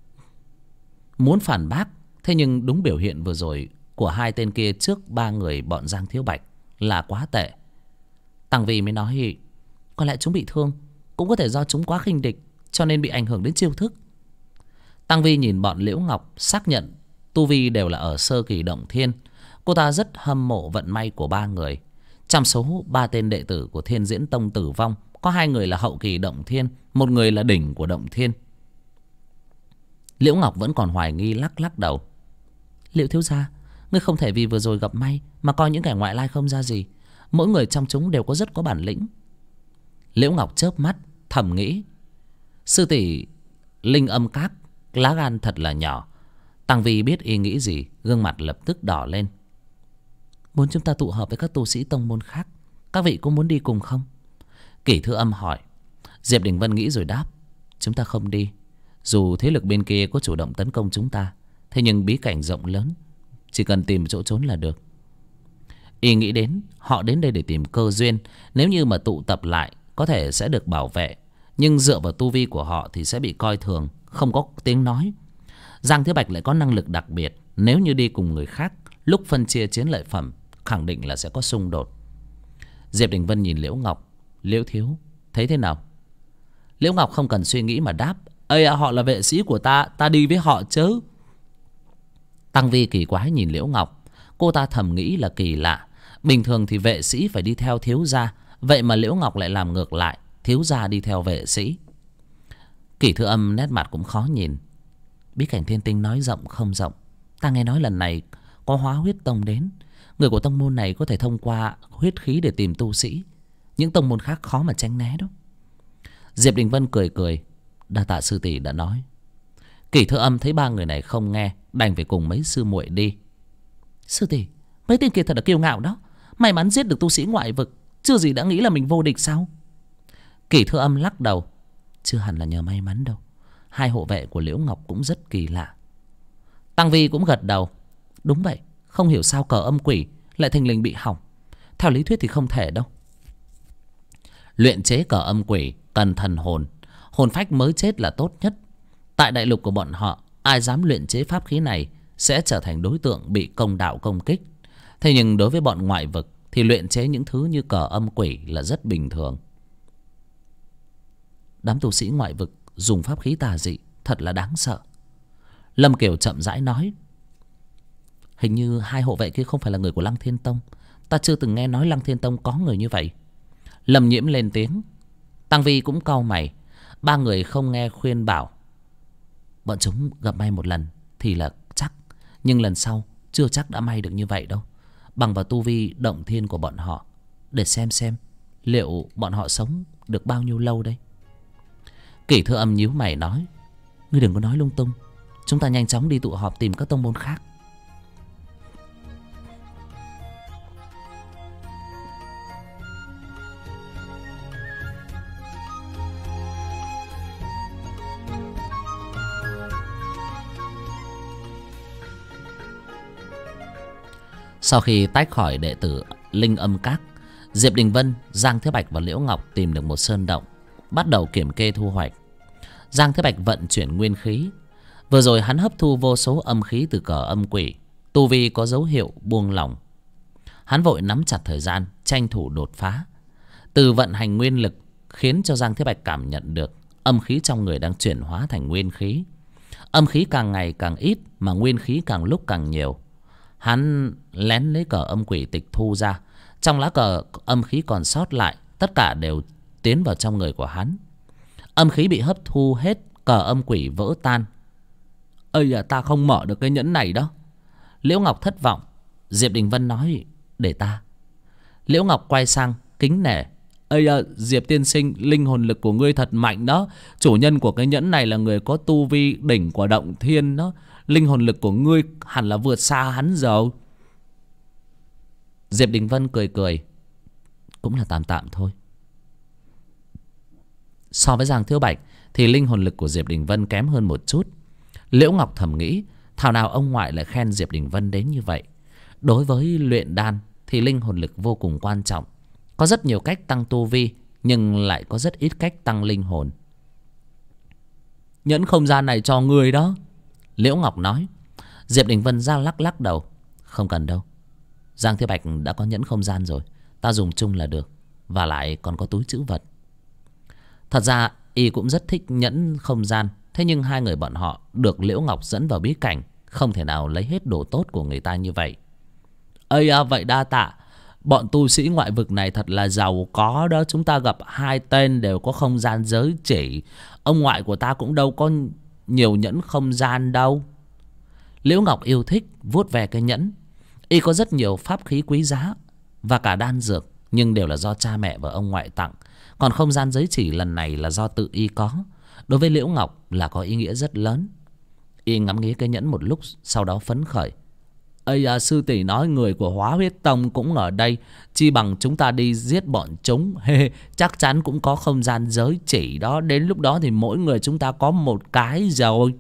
muốn phản bác. Thế nhưng đúng biểu hiện vừa rồi của hai tên kia trước 3 người bọn Giang Thiếu Bạch là quá tệ. Tăng Vi mới nói, có lẽ chúng bị thương, cũng có thể do chúng quá khinh địch cho nên bị ảnh hưởng đến chiêu thức. Tăng Vi nhìn bọn Liễu Ngọc, xác nhận tu vi đều là ở sơ kỳ động thiên. Cô ta rất hâm mộ vận may của 3 người. Trong số 3 tên đệ tử của Thiên Diễn Tông tử vong, có 2 người là hậu kỳ động thiên, 1 người là đỉnh của động thiên. Liễu Ngọc vẫn còn hoài nghi, lắc lắc đầu. Liệu thiếu gia, ngươi không thể vì vừa rồi gặp may mà coi những kẻ ngoại lai không ra gì. Mỗi người trong chúng đều có rất có bản lĩnh. Liễu Ngọc chớp mắt thầm nghĩ, sư tỷ Linh Âm Các lá gan thật là nhỏ. Tăng Vi biết ý nghĩ gì, gương mặt lập tức đỏ lên. Muốn chúng ta tụ hợp với các tu sĩ tông môn khác, các vị có muốn đi cùng không? Kỷ Thư Âm hỏi. Diệp Đình Vân nghĩ rồi đáp, chúng ta không đi. Dù thế lực bên kia có chủ động tấn công chúng ta, thế nhưng bí cảnh rộng lớn, chỉ cần tìm chỗ trốn là được. Y nghĩ đến họ đến đây để tìm cơ duyên. Nếu như mà tụ tập lại có thể sẽ được bảo vệ, nhưng dựa vào tu vi của họ thì sẽ bị coi thường, không có tiếng nói. Giang Thế Bạch lại có năng lực đặc biệt, nếu như đi cùng người khác, lúc phân chia chiến lợi phẩm khẳng định là sẽ có xung đột. Diệp Đình Vân nhìn Liễu Ngọc. Liễu thiếu, thấy thế nào? Liễu Ngọc không cần suy nghĩ mà đáp, ây à, họ là vệ sĩ của ta, ta đi với họ chứ. Tăng Vi kỳ quái nhìn Liễu Ngọc. Cô ta thầm nghĩ là kỳ lạ, bình thường thì vệ sĩ phải đi theo thiếu gia, vậy mà Liễu Ngọc lại làm ngược lại, thiếu gia đi theo vệ sĩ. Kỷ Thư Âm nét mặt cũng khó nhìn. Bí cảnh Thiên Tinh nói rộng không rộng, ta nghe nói lần này có Hóa Huyết Tông đến. Người của tông môn này có thể thông qua huyết khí để tìm tu sĩ, những tông môn khác khó mà tránh né đó. Diệp Đình Vân cười cười, đa tạ sư tỷ đã nói. Kỷ Thư Âm thấy 3 người này không nghe, đành phải cùng mấy sư muội đi. Sư tỷ, mấy tên kia thật là kiêu ngạo đó, may mắn giết được tu sĩ ngoại vực, chưa gì đã nghĩ là mình vô địch sao? Kỷ Thư Âm lắc đầu, chưa hẳn là nhờ may mắn đâu. Hai hộ vệ của Liễu Ngọc cũng rất kỳ lạ. Tăng Vi cũng gật đầu, đúng vậy, không hiểu sao cờ âm quỷ lại thình lình bị hỏng. Theo lý thuyết thì không thể đâu. Luyện chế cờ âm quỷ cần thần hồn, hồn phách mới chết là tốt nhất. Tại đại lục của bọn họ, ai dám luyện chế pháp khí này sẽ trở thành đối tượng bị công đạo công kích. Thế nhưng đối với bọn ngoại vực thì luyện chế những thứ như cờ âm quỷ là rất bình thường. Đám tu sĩ ngoại vực dùng pháp khí tà dị thật là đáng sợ. Lâm Kiều chậm rãi nói, hình như hai hộ vệ kia không phải là người của Lăng Thiên Tông. Ta chưa từng nghe nói Lăng Thiên Tông có người như vậy. Lâm Nhiễm lên tiếng. Tăng Vi cũng cau mày. ba người không nghe khuyên bảo. Bọn chúng gặp may một lần thì là chắc, nhưng lần sau chưa chắc đã may được như vậy đâu. Bằng vào tu vi động thiên của bọn họ, để xem liệu bọn họ sống được bao nhiêu lâu đây. Kỷ Thừa Âm nhíu mày nói: ngươi đừng có nói lung tung, chúng ta nhanh chóng đi tụ họp tìm các tông môn khác. Sau khi tách khỏi đệ tử Linh Âm Các, Diệp Đình Vân, Giang Thế Bạch và Liễu Ngọc tìm được một sơn động, bắt đầu kiểm kê thu hoạch. Giang Thế Bạch vận chuyển nguyên khí. Vừa rồi hắn hấp thu vô số âm khí từ cờ âm quỷ, tu vi có dấu hiệu buông lỏng. Hắn vội nắm chặt thời gian, tranh thủ đột phá. Từ vận hành nguyên lực khiến cho Giang Thế Bạch cảm nhận được âm khí trong người đang chuyển hóa thành nguyên khí. Âm khí càng ngày càng ít mà nguyên khí càng lúc càng nhiều. Hắn lén lấy cờ âm quỷ tịch thu ra. Trong lá cờ âm khí còn sót lại, tất cả đều tiến vào trong người của hắn. Âm khí bị hấp thu hết, cờ âm quỷ vỡ tan. Ây à, ta không mở được cái nhẫn này đó. Liễu Ngọc thất vọng. Diệp Đình Vân nói: để ta. Liễu Ngọc quay sang kính nể: ây à, Diệp tiên sinh, linh hồn lực của ngươi thật mạnh đó. Chủ nhân của cái nhẫn này là người có tu vi đỉnh của động thiên đó. Linh hồn lực của ngươi hẳn là vượt xa hắn rồi. Diệp Đình Vân cười cười: cũng là tạm tạm thôi. So với Giang Thiếu Bạch thì linh hồn lực của Diệp Đình Vân kém hơn một chút. Liễu Ngọc thầm nghĩ, thảo nào ông ngoại lại khen Diệp Đình Vân đến như vậy. Đối với luyện đan thì linh hồn lực vô cùng quan trọng. Có rất nhiều cách tăng tu vi, nhưng lại có rất ít cách tăng linh hồn. Nhẫn không gian này cho người đó, Liễu Ngọc nói. Diệp Đình Vân ra lắc đầu: không cần đâu, Giang Thế Bạch đã có nhẫn không gian rồi, ta dùng chung là được. Và lại còn có túi trữ vật. Thật ra y cũng rất thích nhẫn không gian. Thế nhưng hai người bọn họ được Liễu Ngọc dẫn vào bí cảnh, không thể nào lấy hết đồ tốt của người ta như vậy. Ây à, vậy đa tạ. Bọn tu sĩ ngoại vực này thật là giàu có đó. Chúng ta gặp hai tên đều có không gian giới chỉ. Ông ngoại của ta cũng đâu có nhiều nhẫn không gian đâu. Liễu Ngọc yêu thích vuốt ve cái nhẫn. Y có rất nhiều pháp khí quý giá và cả đan dược, nhưng đều là do cha mẹ và ông ngoại tặng. Còn không gian giới chỉ lần này là do tự y có. Đối với Liễu Ngọc là có ý nghĩa rất lớn. Y ngắm nghía cái nhẫn một lúc, sau đó phấn khởi: ây à, sư tỷ nói người của Hóa Huyết Tông cũng ở đây, chi bằng chúng ta đi giết bọn chúng. Chắc chắn cũng có không gian giới chỉ đó. Đến lúc đó thì mỗi người chúng ta có một cái rồi.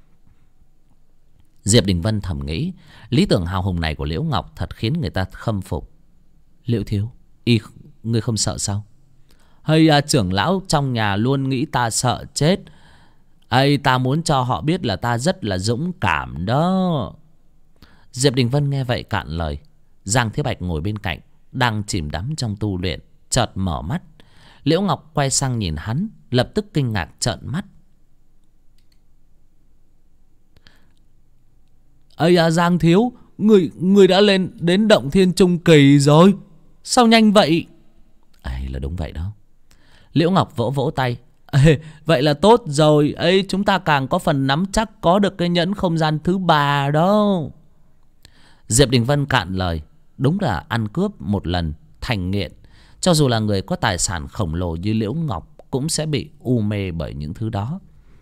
Diệp Đình Vân thầm nghĩ, lý tưởng hào hùng này của Liễu Ngọc thật khiến người ta khâm phục. Liễu thiếu, ngươi không sợ sao? Hay à, trưởng lão trong nhà luôn nghĩ ta sợ chết. Ây, ta muốn cho họ biết là ta rất là dũng cảm đó. Diệp Đình Vân nghe vậy cạn lời. Giang Thế Bạch ngồi bên cạnh, đang chìm đắm trong tu luyện, chợt mở mắt. Liễu Ngọc quay sang nhìn hắn, lập tức kinh ngạc trợn mắt. Ây à, Giang thiếu, người đã lên đến động thiên trung kỳ rồi. Sao nhanh vậy? Ấy là đúng vậy đó. Liễu Ngọc vỗ vỗ tay. Ê, vậy là tốt rồi. Ấy, chúng ta càng có phần nắm chắc có được cái nhẫn không gian thứ 3 đó. Diệp Đình Vân cạn lời. Đúng là ăn cướp một lần thành nghiện. Cho dù là người có tài sản khổng lồ như Liễu Ngọc cũng sẽ bị u mê bởi những thứ đó.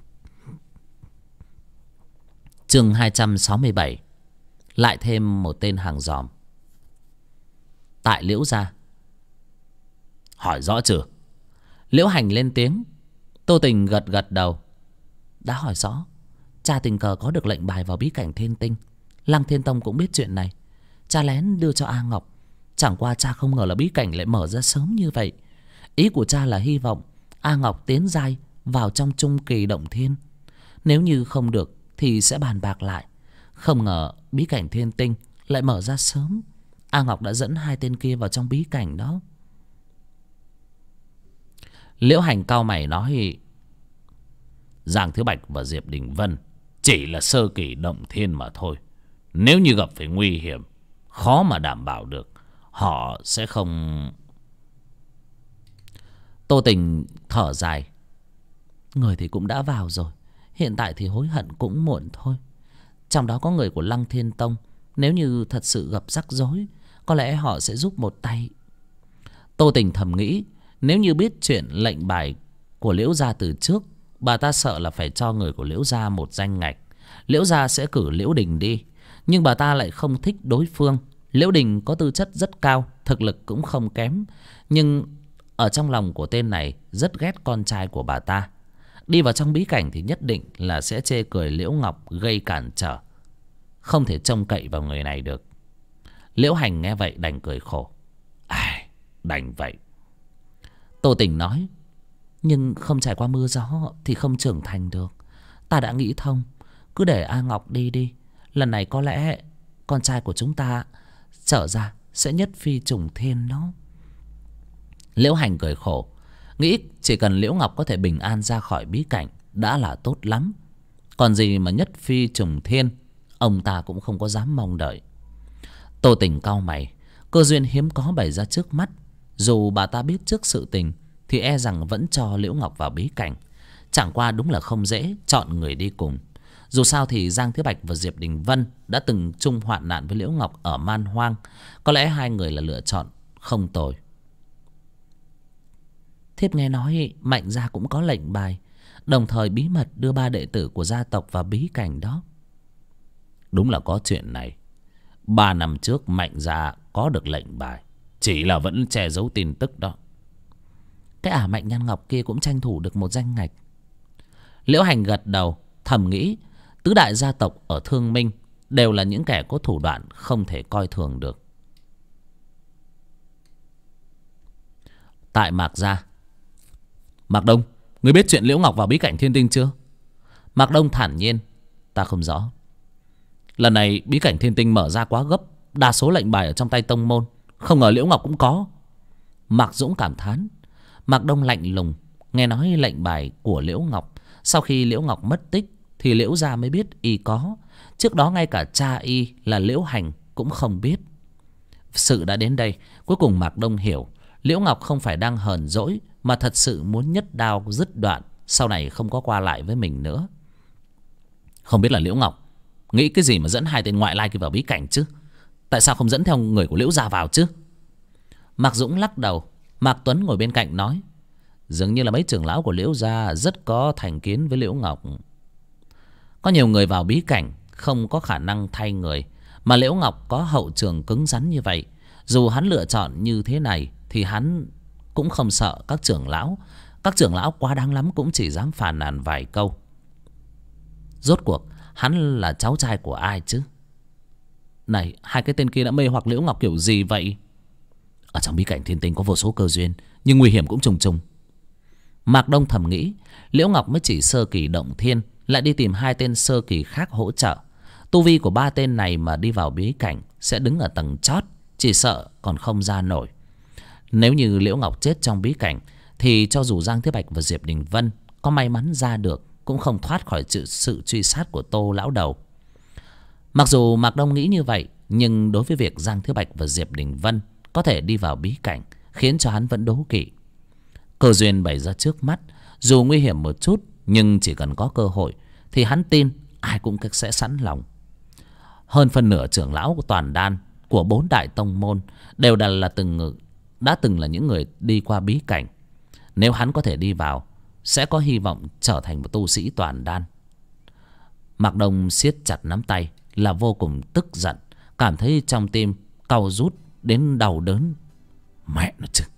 Chương 267. Lại thêm một tên hàng dòm. Tại Liễu gia. Hỏi rõ chưa? Liễu Hành lên tiếng. Tô Tình gật đầu. Đã hỏi rõ. Cha tình cờ có được lệnh bài vào bí cảnh Thiên Tinh. Lăng Thiên Tông cũng biết chuyện này. Cha lén đưa cho A Ngọc. Chẳng qua cha không ngờ là bí cảnh lại mở ra sớm như vậy. Ý của cha là hy vọng A Ngọc tiến giai vào trong trung kỳ động thiên. Nếu như không được thì sẽ bàn bạc lại. Không ngờ bí cảnh Thiên Tinh lại mở ra sớm. A Ngọc đã dẫn hai tên kia vào trong bí cảnh đó. Liễu Hành cau mày nói. Giang Thứ Bạch và Diệp Đình Vân chỉ là sơ kỳ động thiên mà thôi. Nếu như gặp phải nguy hiểm, khó mà đảm bảo được họ sẽ không. Tô Tình thở dài. Người thì cũng đã vào rồi, hiện tại thì hối hận cũng muộn thôi. Trong đó có người của Lăng Thiên Tông, nếu như thật sự gặp rắc rối, có lẽ họ sẽ giúp một tay. Tô Tình thầm nghĩ, nếu như biết chuyện lệnh bài của Liễu gia từ trước, bà ta sợ là phải cho người của Liễu gia một danh ngạch. Liễu gia sẽ cử Liễu Đình đi, nhưng bà ta lại không thích đối phương. Liễu Đình có tư chất rất cao, thực lực cũng không kém, nhưng ở trong lòng của tên này rất ghét con trai của bà ta. Đi vào trong bí cảnh thì nhất định là sẽ chê cười Liễu Ngọc gây cản trở, không thể trông cậy vào người này được. Liễu Hành nghe vậy đành cười khổ. Ai, đành vậy. Tô Tình nói, nhưng không trải qua mưa gió thì không trưởng thành được. Ta đã nghĩ thông, cứ để A Ngọc đi đi. Lần này có lẽ con trai của chúng ta trở ra sẽ nhất phi trùng thiên đó. Liễu Hành cười khổ, nghĩ chỉ cần Liễu Ngọc có thể bình an ra khỏi bí cảnh đã là tốt lắm. Còn gì mà nhất phi trùng thiên, ông ta cũng không có dám mong đợi. Tô Tình cau mày, cơ duyên hiếm có bày ra trước mắt. Dù bà ta biết trước sự tình thì e rằng vẫn cho Liễu Ngọc vào bí cảnh. Chẳng qua đúng là không dễ chọn người đi cùng. Dù sao thì Giang Thế Bạch và Diệp Đình Vân đã từng chung hoạn nạn với Liễu Ngọc ở Man Hoang. Có lẽ hai người là lựa chọn không tồi. Thiếp nghe nói Mạnh gia cũng có lệnh bài, đồng thời bí mật đưa 3 đệ tử của gia tộc vào bí cảnh đó. Đúng là có chuyện này. 3 năm trước Mạnh gia có được lệnh bài, chỉ là vẫn che giấu tin tức đó. Cái ả Mạnh Nhan Ngọc kia cũng tranh thủ được một danh ngạch. Liễu Hành gật đầu, thầm nghĩ tứ đại gia tộc ở Thương Minh đều là những kẻ có thủ đoạn không thể coi thường được. Tại Mạc gia. Mạc Đông, ngươi biết chuyện Liễu Ngọc vào bí cảnh Thiên Tinh chưa? Mạc Đông thản nhiên, ta không rõ. Lần này bí cảnh Thiên Tinh mở ra quá gấp, đa số lệnh bài ở trong tay tông môn, không ngờ Liễu Ngọc cũng có. Mạc Dũng cảm thán. Mạc Đông lạnh lùng, nghe nói lệnh bài của Liễu Ngọc sau khi Liễu Ngọc mất tích thì Liễu gia mới biết y có. Trước đó ngay cả cha y là Liễu Hành cũng không biết. Sự đã đến đây, cuối cùng Mạc Đông hiểu Liễu Ngọc không phải đang hờn dỗi, mà thật sự muốn nhất đao dứt đoạn, sau này không có qua lại với mình nữa. Không biết là Liễu Ngọc nghĩ cái gì mà dẫn 2 tên ngoại lai kia vào bí cảnh chứ? Tại sao không dẫn theo người của Liễu gia vào chứ? Mạc Dũng lắc đầu. Mạc Tuấn ngồi bên cạnh nói, dường như là mấy trưởng lão của Liễu gia rất có thành kiến với Liễu Ngọc. Có nhiều người vào bí cảnh không có khả năng thay người, mà Liễu Ngọc có hậu trường cứng rắn như vậy, dù hắn lựa chọn như thế này thì hắn cũng không sợ các trưởng lão. Các trưởng lão quá đáng lắm cũng chỉ dám phàn nàn vài câu. Rốt cuộc hắn là cháu trai của ai chứ? Này, 2 cái tên kia đã mê hoặc Liễu Ngọc kiểu gì vậy? Ở trong bí cảnh Thiên Tinh có vô số cơ duyên, nhưng nguy hiểm cũng trùng trùng. Mạc Đông thầm nghĩ, Liễu Ngọc mới chỉ sơ kỳ động thiên, lại đi tìm 2 tên sơ kỳ khác hỗ trợ. Tu vi của 3 tên này mà đi vào bí cảnh sẽ đứng ở tầng chót, chỉ sợ còn không ra nổi. Nếu như Liễu Ngọc chết trong bí cảnh thì cho dù Giang Thế Bạch và Diệp Đình Vân có may mắn ra được cũng không thoát khỏi sự truy sát của Tô lão đầu. Mặc dù Mạc Đông nghĩ như vậy, nhưng đối với việc Giang Thế Bạch và Diệp Đình Vân có thể đi vào bí cảnh khiến cho hắn vẫn đố kỵ. Cơ duyên bày ra trước mắt, dù nguy hiểm một chút, nhưng chỉ cần có cơ hội thì hắn tin ai cũng sẽ sẵn lòng. Hơn phân nửa trưởng lão của toàn đan của 4 đại tông môn đều đã từng là những người đi qua bí cảnh. Nếu hắn có thể đi vào, sẽ có hy vọng trở thành một tu sĩ toàn đan. Mạc Đông siết chặt nắm tay là vô cùng tức giận, cảm thấy trong tim cau rút đến đau đớn. Mẹ nó chứ!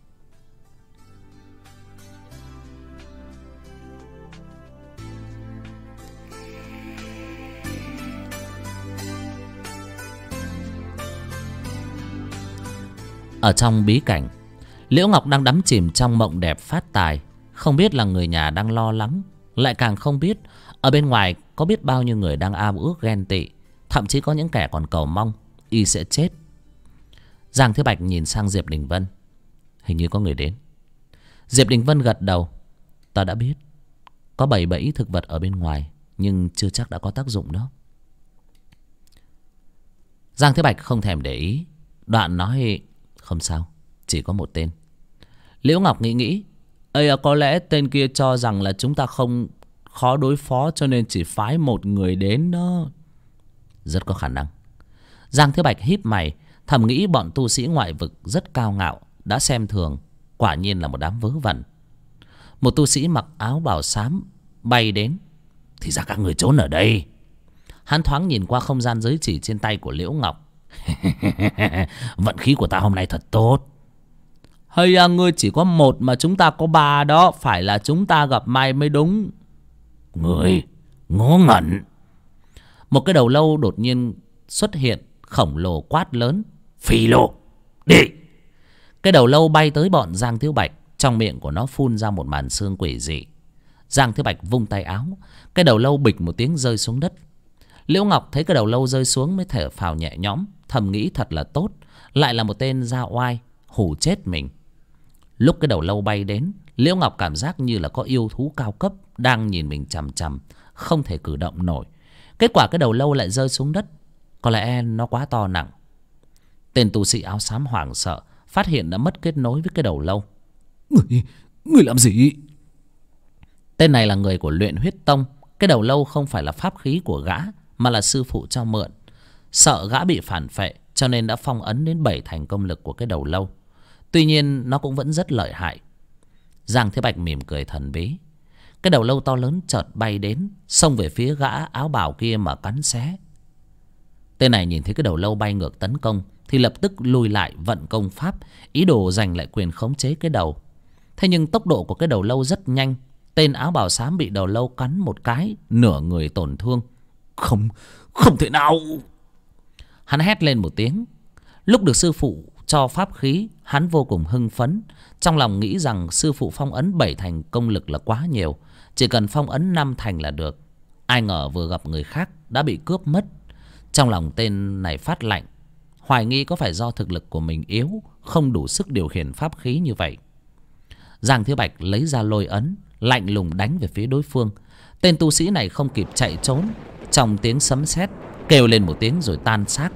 Ở trong bí cảnh, Liễu Ngọc đang đắm chìm trong mộng đẹp phát tài, không biết là người nhà đang lo lắng, lại càng không biết ở bên ngoài có biết bao nhiêu người đang am ước ghen tị, thậm chí có những kẻ còn cầu mong y sẽ chết. Giang Thế Bạch nhìn sang Diệp Đình Vân, hình như có người đến. Diệp Đình Vân gật đầu, ta đã biết, có 7 bẫy thực vật ở bên ngoài, nhưng chưa chắc đã có tác dụng đó. Giang Thế Bạch không thèm để ý, đoạn nói, không sao, chỉ có một tên. Liễu Ngọc nghĩ, Ây à, có lẽ tên kia cho rằng là chúng ta không khó đối phó cho nên chỉ phái một người đến đó. Rất có khả năng. Giang Thiếu Bạch híp mày, thầm nghĩ bọn tu sĩ ngoại vực rất cao ngạo, đã xem thường, quả nhiên là một đám vớ vẩn. Một tu sĩ mặc áo bào xám bay đến. Thì ra các người trốn ở đây. Hắn thoáng nhìn qua không gian giới chỉ trên tay của Liễu Ngọc. Vận khí của ta hôm nay thật tốt. Hay à, ngươi chỉ có một mà chúng ta có ba đó. Phải là chúng ta gặp may mới đúng. Người ngớ ngẩn. Một cái đầu lâu đột nhiên xuất hiện, khổng lồ quát lớn: Phi lô, đi! Cái đầu lâu bay tới bọn Giang Thiếu Bạch. Trong miệng của nó phun ra một màn xương quỷ dị. Giang Thiếu Bạch vung tay áo, cái đầu lâu bịch một tiếng rơi xuống đất. Liễu Ngọc thấy cái đầu lâu rơi xuống mới thở phào nhẹ nhõm, thầm nghĩ thật là tốt, lại là một tên da oai hù chết mình. Lúc cái đầu lâu bay đến, Liễu Ngọc cảm giác như là có yêu thú cao cấp đang nhìn mình chằm chằm, không thể cử động nổi. Kết quả cái đầu lâu lại rơi xuống đất. Có lẽ nó quá to nặng. Tên tu sĩ áo xám hoảng sợ, phát hiện đã mất kết nối với cái đầu lâu. Người làm gì? Tên này là người của Luyện Huyết Tông. Cái đầu lâu không phải là pháp khí của gã, mà là sư phụ cho mượn. Sợ gã bị phản phệ cho nên đã phong ấn đến 7 thành công lực của cái đầu lâu. Tuy nhiên nó cũng vẫn rất lợi hại. Giang Thế Bạch mỉm cười thần bí. Cái đầu lâu to lớn chợt bay đến, xông về phía gã áo bào kia mà cắn xé. Tên này nhìn thấy cái đầu lâu bay ngược tấn công thì lập tức lùi lại vận công pháp, ý đồ giành lại quyền khống chế cái đầu. Thế nhưng tốc độ của cái đầu lâu rất nhanh. Tên áo bào xám bị đầu lâu cắn một cái, nửa người tổn thương. Không thể nào! Hắn hét lên một tiếng. Lúc được sư phụ cho pháp khí, hắn vô cùng hưng phấn. Trong lòng nghĩ rằng sư phụ phong ấn 7 thành công lực là quá nhiều, chỉ cần phong ấn 5 thành là được. Ai ngờ vừa gặp người khác đã bị cướp mất. Trong lòng tên này phát lạnh, hoài nghi có phải do thực lực của mình yếu, không đủ sức điều khiển pháp khí như vậy. Giang Thiếu Bạch lấy ra lôi ấn, lạnh lùng đánh về phía đối phương. Tên tu sĩ này không kịp chạy trốn, trong tiếng sấm sét kêu lên một tiếng rồi tan xác.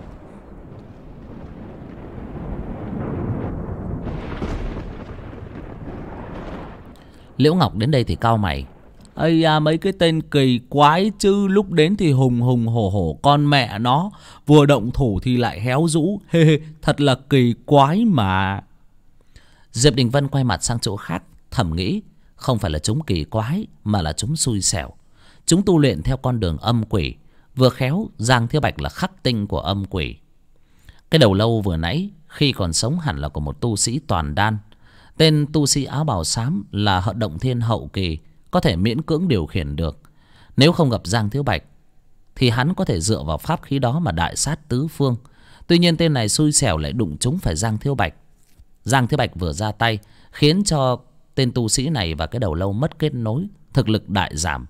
Liễu Ngọc đến đây thì cau mày. Ây à, mấy cái tên kỳ quái chứ, lúc đến thì hùng hùng hổ hổ con mẹ nó, vừa động thủ thì lại héo rũ, hê hê, thật là kỳ quái mà. Diệp Đình Vân quay mặt sang chỗ khác, thầm nghĩ không phải là chúng kỳ quái mà là chúng xui xẻo. Chúng tu luyện theo con đường âm quỷ, vừa khéo Giang Thiếu Bạch là khắc tinh của âm quỷ. Cái đầu lâu vừa nãy khi còn sống hẳn là của một tu sĩ toàn đan. Tên tu sĩ áo bào xám là Hận Động Thiên hậu kỳ, có thể miễn cưỡng điều khiển được. Nếu không gặp Giang Thiếu Bạch thì hắn có thể dựa vào pháp khí đó mà đại sát tứ phương. Tuy nhiên tên này xui xẻo lại đụng trúng phải Giang Thiếu Bạch. Giang Thiếu Bạch vừa ra tay khiến cho tên tu sĩ này và cái đầu lâu mất kết nối, thực lực đại giảm.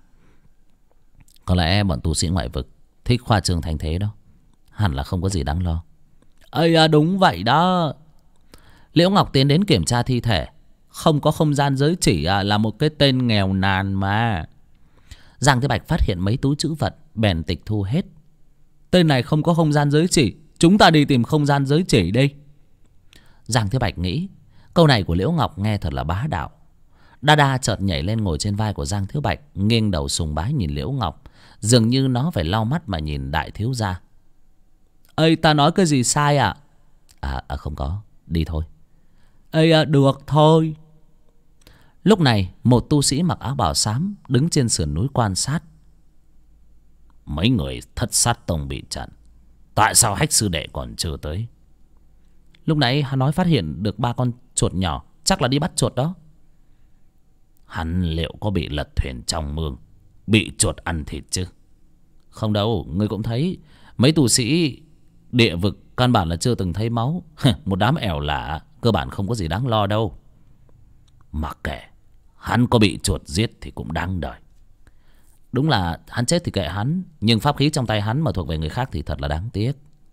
Có lẽ bọn tu sĩ ngoại vực thích khoa trương thành thế đó, hẳn là không có gì đáng lo. Ây à, đúng vậy đó. Liễu Ngọc tiến đến kiểm tra thi thể. Không có không gian giới chỉ à, là một cái tên nghèo nàn mà. Giang Thế Bạch phát hiện mấy túi trữ vật, bèn tịch thu hết. Tên này không có không gian giới chỉ, chúng ta đi tìm không gian giới chỉ đi. Giang Thế Bạch nghĩ câu này của Liễu Ngọc nghe thật là bá đạo. Đa Đa chợt nhảy lên ngồi trên vai của Giang Thiếu Bạch, nghiêng đầu sùng bái nhìn Liễu Ngọc, dường như nó phải lau mắt mà nhìn đại thiếu gia. Ây, ta nói cái gì sai à? Không có, đi thôi. Ây à, được thôi. Lúc này một tu sĩ mặc áo bào xám đứng trên sườn núi quan sát. Mấy người Thất Sát Tông bị chặn, tại sao Hách sư đệ còn chưa tới? Lúc nãy hắn nói phát hiện được 3 con chuột nhỏ, chắc là đi bắt chuột đó. Hắn liệu có bị lật thuyền trong mương, bị chuột ăn thịt chứ? Không đâu, ngươi cũng thấy mấy tu sĩ địa vực căn bản là chưa từng thấy máu. Một đám ẻo lả, cơ bản không có gì đáng lo đâu. Mặc kệ, hắn có bị chuột giết thì cũng đáng đời. Đúng là hắn chết thì kệ hắn, nhưng pháp khí trong tay hắn mà thuộc về người khác thì thật là đáng tiếc.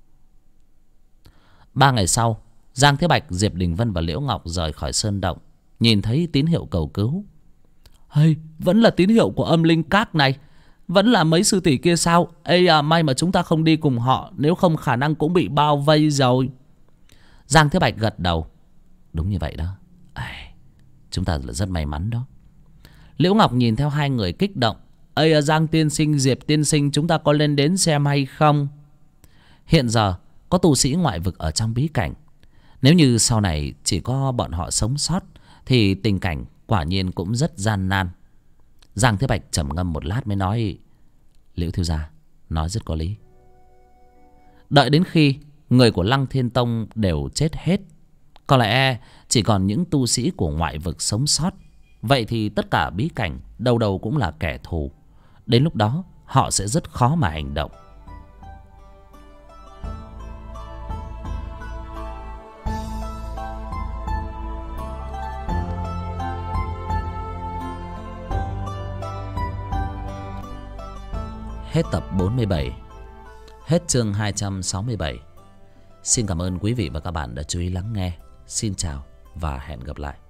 3 ngày sau, Giang Thế Bạch, Diệp Đình Vân và Liễu Ngọc rời khỏi sơn động, nhìn thấy tín hiệu cầu cứu. Hay, vẫn là tín hiệu của âm linh các này. Vẫn là mấy sư tỷ kia sao? Ây à, may mà chúng ta không đi cùng họ, nếu không khả năng cũng bị bao vây rồi. Giang Thế Bạch gật đầu. Đúng như vậy đó. Chúng ta là rất may mắn đó. Liễu Ngọc nhìn theo hai người kích động. Ây, Giang tiên sinh, Diệp tiên sinh, chúng ta có lên đến xem hay không? Hiện giờ có tu sĩ ngoại vực ở trong bí cảnh. Nếu như sau này chỉ có bọn họ sống sót thì tình cảnh quả nhiên cũng rất gian nan. Giang Thế Bạch trầm ngâm một lát mới nói: Liễu thiếu gia nói rất có lý. Đợi đến khi người của Lăng Thiên Tông đều chết hết, có lẽ chỉ còn những tu sĩ của ngoại vực sống sót. Vậy thì tất cả bí cảnh đâu đâu cũng là kẻ thù. Đến lúc đó họ sẽ rất khó mà hành động. Hết tập 47. Hết chương 267. Xin cảm ơn quý vị và các bạn đã chú ý lắng nghe. Xin chào và hẹn gặp lại.